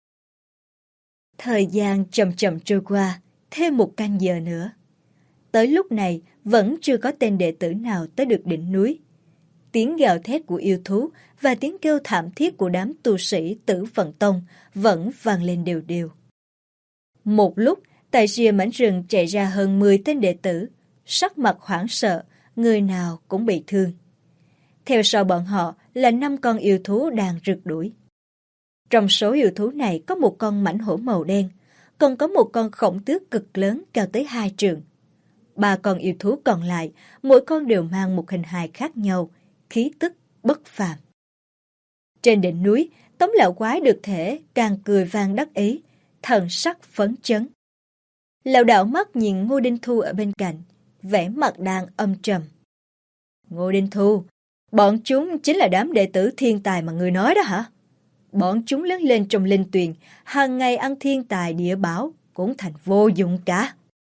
Thời gian chậm chậm trôi qua, thêm 1 canh giờ nữa. Tới lúc này vẫn chưa có tên đệ tử nào tới được đỉnh núi. Tiếng gào thét của yêu thú và tiếng kêu thảm thiết của đám tu sĩ Tử Vận Tông vẫn vang lên đều đều. Một lúc, tại rìa mảnh rừng chạy ra hơn 10 tên đệ tử, sắc mặt hoảng sợ, người nào cũng bị thương. Theo sau bọn họ là 5 con yêu thú đang rượt đuổi. Trong số yêu thú này có một con mãnh hổ màu đen, còn có một con khổng tước cực lớn cao tới 2 trượng. 3 con yêu thú còn lại, mỗi con đều mang một hình hài khác nhau, khí tức bất phàm. Trên đỉnh núi, Tống lão quái được thể càng cười vang đắc ý, thần sắc phấn chấn. Lão đảo mắt nhìn Ngô Đinh Thu ở bên cạnh, vẻ mặt đang âm trầm. Ngô Đinh Thu, bọn chúng chính là đám đệ tử thiên tài mà người nói đó hả? Bọn chúng lớn lên trong linh tuyền, hàng ngày ăn thiên tài địa bảo, cũng thành vô dụng cả.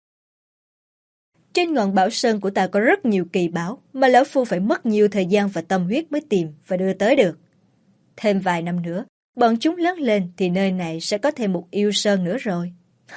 Trên ngọn bảo sơn của ta có rất nhiều kỳ bảo, mà lão phu phải mất nhiều thời gian và tâm huyết mới tìm và đưa tới được. Thêm vài năm nữa, bọn chúng lớn lên thì nơi này sẽ có thêm một yêu sơn nữa rồi.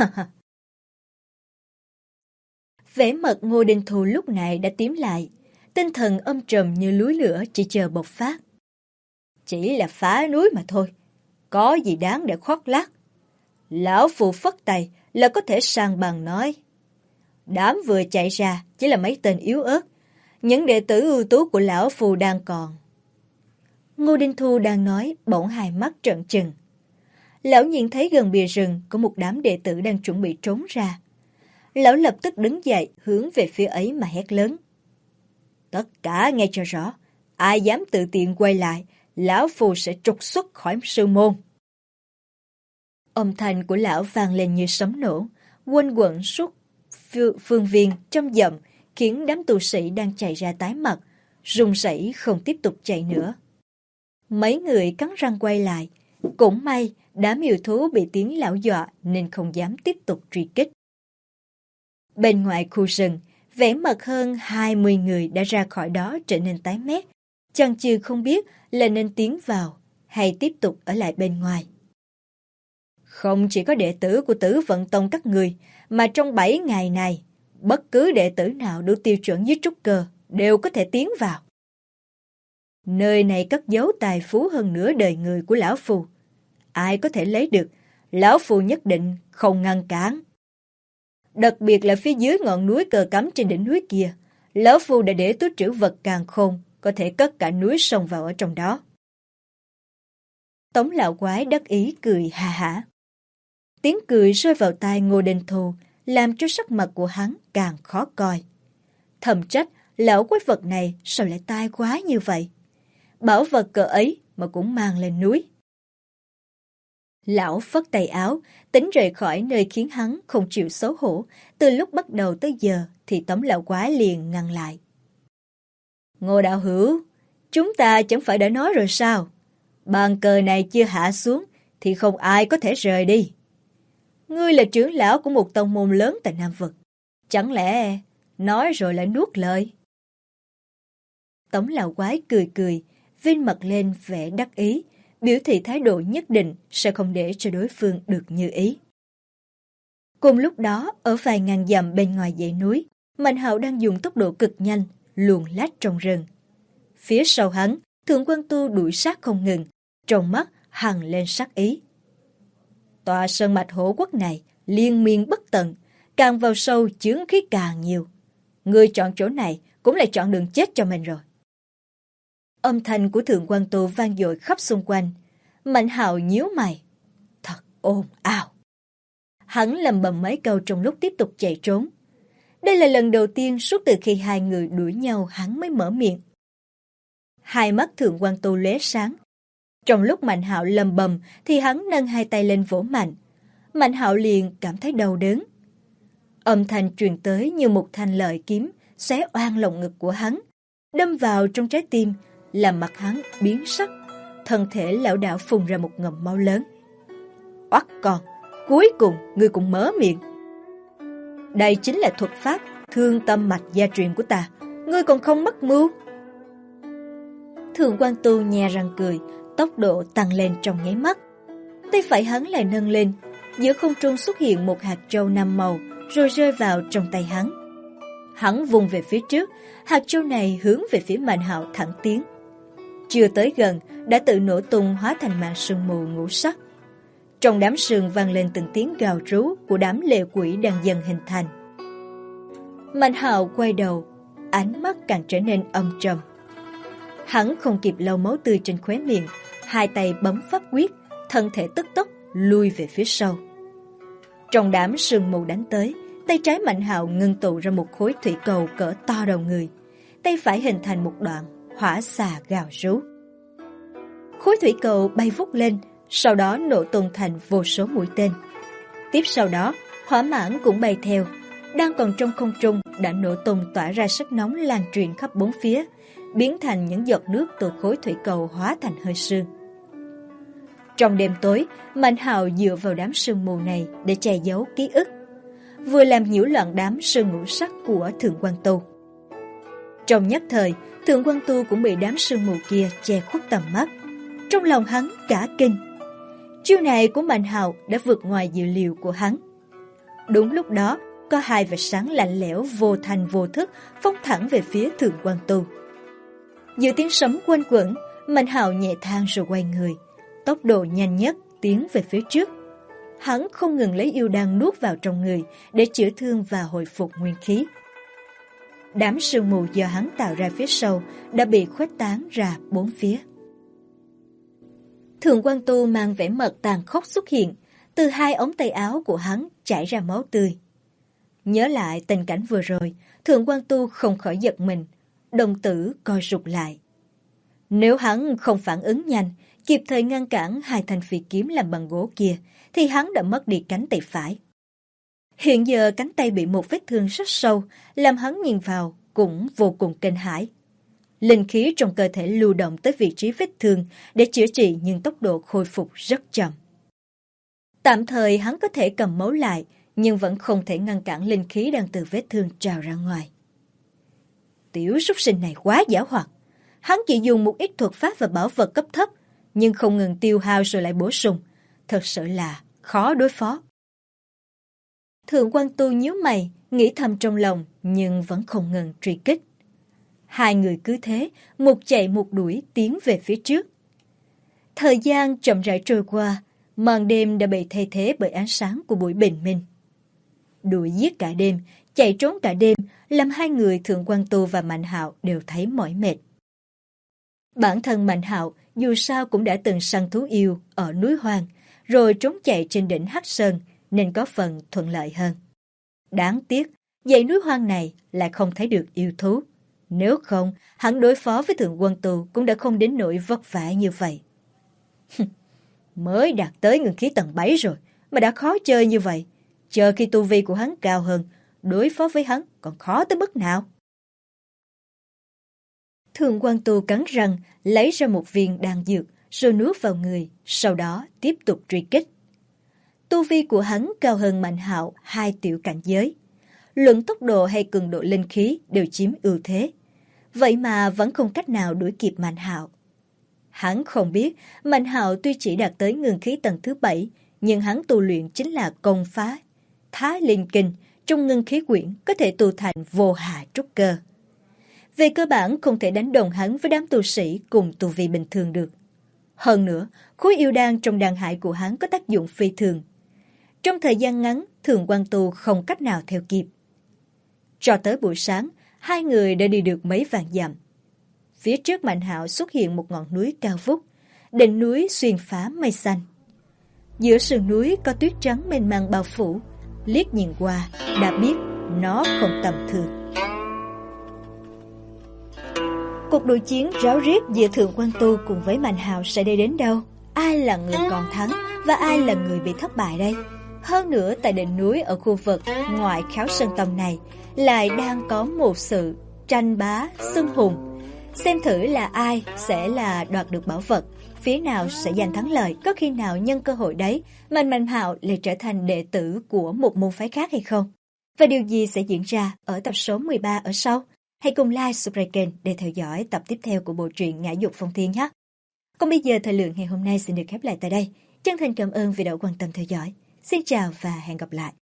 Vẻ mặt Ngô Đinh Thu lúc này đã tím lại, tinh thần âm trầm như núi lửa chỉ chờ bộc phát. Chỉ là phá núi mà thôi, có gì đáng để khoác lác. Lão phù phất tay là có thể sang bằng nói. Đám vừa chạy ra chỉ là mấy tên yếu ớt, những đệ tử ưu tú của lão phù đang còn. Ngô Đinh Thu đang nói, bỗng hai mắt trợn trừng. Lão nhìn thấy gần bìa rừng có một đám đệ tử đang chuẩn bị trốn ra. Lão lập tức đứng dậy hướng về phía ấy mà hét lớn. Tất cả nghe cho rõ, ai dám tự tiện quay lại, lão phù sẽ trục xuất khỏi sư môn. Âm thanh của lão vang lên như sấm nổ, quanh quẩn suốt phương viên trong dậm, khiến đám tu sĩ đang chạy ra tái mặt, run rẩy không tiếp tục chạy nữa. Mấy người cắn răng quay lại, cũng may đám yêu thú bị tiếng lão dọa nên không dám tiếp tục truy kích. Bên ngoài khu rừng, vẻ mặt hơn 20 người đã ra khỏi đó trở nên tái mét, chần chừ không biết là nên tiến vào hay tiếp tục ở lại bên ngoài. Không chỉ có đệ tử của Tử Vận Tông các người, mà trong 7 ngày này, bất cứ đệ tử nào đủ tiêu chuẩn với trúc cơ đều có thể tiến vào. Nơi này cất giấu tài phú hơn nửa đời người của lão phù. Ai có thể lấy được, lão phù nhất định không ngăn cản. Đặc biệt là phía dưới ngọn núi cờ cắm trên đỉnh núi kia, lão phù đã để túi trữ vật càn khôn, có thể cất cả núi sông vào ở trong đó. Tống lão quái đắc ý cười hà hả. Tiếng cười rơi vào tai Ngô Đinh Thu, làm cho sắc mặt của hắn càng khó coi. Thầm trách, lão quái vật này sao lại tai quá như vậy? Bảo vật cỡ ấy mà cũng mang lên núi. Lão phất tay áo, tính rời khỏi nơi khiến hắn không chịu xấu hổ. Từ lúc bắt đầu tới giờ thì Tống lão quái liền ngăn lại. Ngô đạo hữu, chúng ta chẳng phải đã nói rồi sao? Bàn cờ này chưa hạ xuống thì không ai có thể rời đi. Ngươi là trưởng lão của một tông môn lớn tại Nam Vực. Chẳng lẽ nói rồi lại nuốt lời? Tống lão quái cười cười, vinh mặt lên vẻ đắc ý, biểu thị thái độ nhất định sẽ không để cho đối phương được như ý. Cùng lúc đó, ở vài ngàn dặm bên ngoài dãy núi, Mạnh Hạo đang dùng tốc độ cực nhanh, luồn lách trong rừng. Phía sau hắn, Thượng Quan Tu đuổi sát không ngừng, trong mắt hằn lên sát ý. Tòa sơn mạch Hổ Quốc này liên miên bất tận, càng vào sâu chướng khí càng nhiều. Ngươi chọn chỗ này cũng là chọn đường chết cho mình rồi. Âm thanh của Thượng Quan Tô vang dội khắp xung quanh. Mạnh Hạo nhíu mày. Thật ồn ào. Hắn lầm bầm mấy câu trong lúc tiếp tục chạy trốn. Đây là lần đầu tiên suốt từ khi hai người đuổi nhau hắn mới mở miệng. Hai mắt Thượng Quan Tô lóe sáng. Trong lúc Mạnh Hạo lầm bầm thì hắn nâng hai tay lên vỗ mạnh. Mạnh Hạo liền cảm thấy đau đớn. Âm thanh truyền tới như một thanh lợi kiếm xé oang lồng ngực của hắn, đâm vào trong trái tim, làm mặt hắn biến sắc, thân thể lảo đảo phun ra một ngụm máu lớn. Oắt con, cuối cùng ngươi cũng mở miệng. Đây chính là thuật pháp thương tâm mạch gia truyền của ta, ngươi còn không mắc mưu. Thượng Quan Tu nhe răng cười, tốc độ tăng lên trong nháy mắt. Tay phải hắn lại nâng lên, giữa không trung xuất hiện một hạt trâu năm màu, rồi rơi vào trong tay hắn. Hắn vung về phía trước, hạt trâu này hướng về phía Mạnh Hạo thẳng tiến. Chưa tới gần, đã tự nổ tung hóa thành màn sương mù ngũ sắc. Trong đám sương vang lên từng tiếng gào rú của đám lệ quỷ đang dần hình thành. Mạnh Hạo quay đầu, ánh mắt càng trở nên âm trầm. Hắn không kịp lau máu tươi trên khóe miệng, hai tay bấm pháp quyết, thân thể tức tốc lui về phía sau. Trong đám sương mù đánh tới, tay trái Mạnh Hạo ngưng tụ ra một khối thủy cầu cỡ to đầu người, tay phải hình thành một đoạn hỏa xà gào rú. Khối thủy cầu bay vút lên, sau đó nổ tung thành vô số mũi tên. Tiếp sau đó, hỏa mãng cũng bay theo, đang còn trong không trung đã nổ tung tỏa ra sức nóng lan truyền khắp bốn phía, biến thành những giọt nước từ khối thủy cầu hóa thành hơi sương. Trong đêm tối, Mạnh Hạo dựa vào đám sương mù này để che giấu ký ức, vừa làm nhiễu loạn đám sương ngũ sắc của Thượng Quan Tu. Trong nhất thời, Thượng Quan Tu cũng bị đám sương mù kia che khuất tầm mắt. Trong lòng hắn cả kinh. Chiêu này của Mạnh Hạo đã vượt ngoài dự liệu của hắn. Đúng lúc đó, có hai vệt sáng lạnh lẽo vô thành vô thức phóng thẳng về phía Thượng Quan Tu. Giữa tiếng sấm quanh quẩn, Mạnh Hạo nhẹ than rồi quay người, tốc độ nhanh nhất tiến về phía trước. Hắn không ngừng lấy yêu đan nuốt vào trong người để chữa thương và hồi phục nguyên khí. Đám sương mù do hắn tạo ra phía sau đã bị khuếch tán ra bốn phía. Thượng Quan Tu mang vẻ mặt tàn khốc xuất hiện, từ hai ống tay áo của hắn chảy ra máu tươi. Nhớ lại tình cảnh vừa rồi, Thượng Quan Tu không khỏi giật mình, đồng tử co rụt lại. Nếu hắn không phản ứng nhanh, kịp thời ngăn cản hai thanh phi kiếm làm bằng gỗ kia, thì hắn đã mất đi cánh tay phải. Hiện giờ cánh tay bị một vết thương rất sâu, làm hắn nhìn vào cũng vô cùng kinh hãi. Linh khí trong cơ thể lưu động tới vị trí vết thương để chữa trị, nhưng tốc độ khôi phục rất chậm. Tạm thời hắn có thể cầm máu lại, nhưng vẫn không thể ngăn cản linh khí đang từ vết thương trào ra ngoài. Tiểu súc sinh này quá giảo hoạt. Hắn chỉ dùng một ít thuật pháp và bảo vật cấp thấp, nhưng không ngừng tiêu hao rồi lại bổ sung. Thật sự là khó đối phó. Thượng Quan Tu nhíu mày, nghĩ thầm trong lòng, nhưng vẫn không ngừng truy kích. Hai người cứ thế, một chạy một đuổi tiến về phía trước. Thời gian chậm rãi trôi qua, màn đêm đã bị thay thế bởi ánh sáng của buổi bình minh. Đuổi giết cả đêm, chạy trốn cả đêm, làm hai người Thượng Quan Tu và Mạnh Hạo đều thấy mỏi mệt. Bản thân Mạnh Hạo dù sao cũng đã từng săn thú yêu ở núi hoang, rồi trốn chạy trên đỉnh Hắc Sơn, nên có phần thuận lợi hơn. Đáng tiếc, dãy núi hoang này lại không thấy được yêu thú. Nếu không, hắn đối phó với Thượng Quan Tu cũng đã không đến nỗi vất vả như vậy. Mới đạt tới ngưng khí tầng 7 rồi, mà đã khó chơi như vậy. Chờ khi tu vi của hắn cao hơn, đối phó với hắn còn khó tới mức nào. Thượng Quan Tu cắn răng, lấy ra một viên đan dược, rồi nuốt vào người, sau đó tiếp tục truy kích. Tu vi của hắn cao hơn Mạnh Hạo 2 tiểu cảnh giới. Luận tốc độ hay cường độ linh khí đều chiếm ưu thế. Vậy mà vẫn không cách nào đuổi kịp Mạnh Hạo. Hắn không biết, Mạnh Hạo tuy chỉ đạt tới ngưng khí tầng thứ 7, nhưng hắn tu luyện chính là công phá Thái Linh Kinh, trong ngưng khí quyển có thể tu thành vô hạ trúc cơ. Về cơ bản không thể đánh đồng hắn với đám tu sĩ cùng tu vi bình thường được. Hơn nữa, khối yêu đan trong đan hải của hắn có tác dụng phi thường. Trong thời gian ngắn, Thường Quang Tu không cách nào theo kịp. Cho tới buổi sáng, hai người đã đi được mấy vạn dặm. Phía trước Mạnh Hạo xuất hiện một ngọn núi cao vút, đỉnh núi xuyên phá mây xanh. Giữa sườn núi có tuyết trắng mênh mang bao phủ, liếc nhìn qua đã biết nó không tầm thường. Cuộc đối chiến ráo riết giữa Thượng Quan Tu cùng với Mạnh Hạo sẽ đi đến đâu? Ai là người còn thắng và ai là người bị thất bại đây? Hơn nữa tại đỉnh núi ở khu vực ngoại Kháo Sơn Tông này lại đang có một sự tranh bá xưng hùng. Xem thử là ai sẽ là đoạt được bảo vật, phía nào sẽ giành thắng lợi, có khi nào nhân cơ hội đấy mà Mạnh Hạo lại trở thành đệ tử của một môn phái khác hay không? Và điều gì sẽ diễn ra ở tập số 13 ở sau? Hãy cùng like, subscribe kênh để theo dõi tập tiếp theo của bộ truyện Ngã Dục Phong Thiên nhé. Còn bây giờ thời lượng ngày hôm nay xin được khép lại tại đây. Chân thành cảm ơn vì đã quan tâm theo dõi. Xin chào và hẹn gặp lại.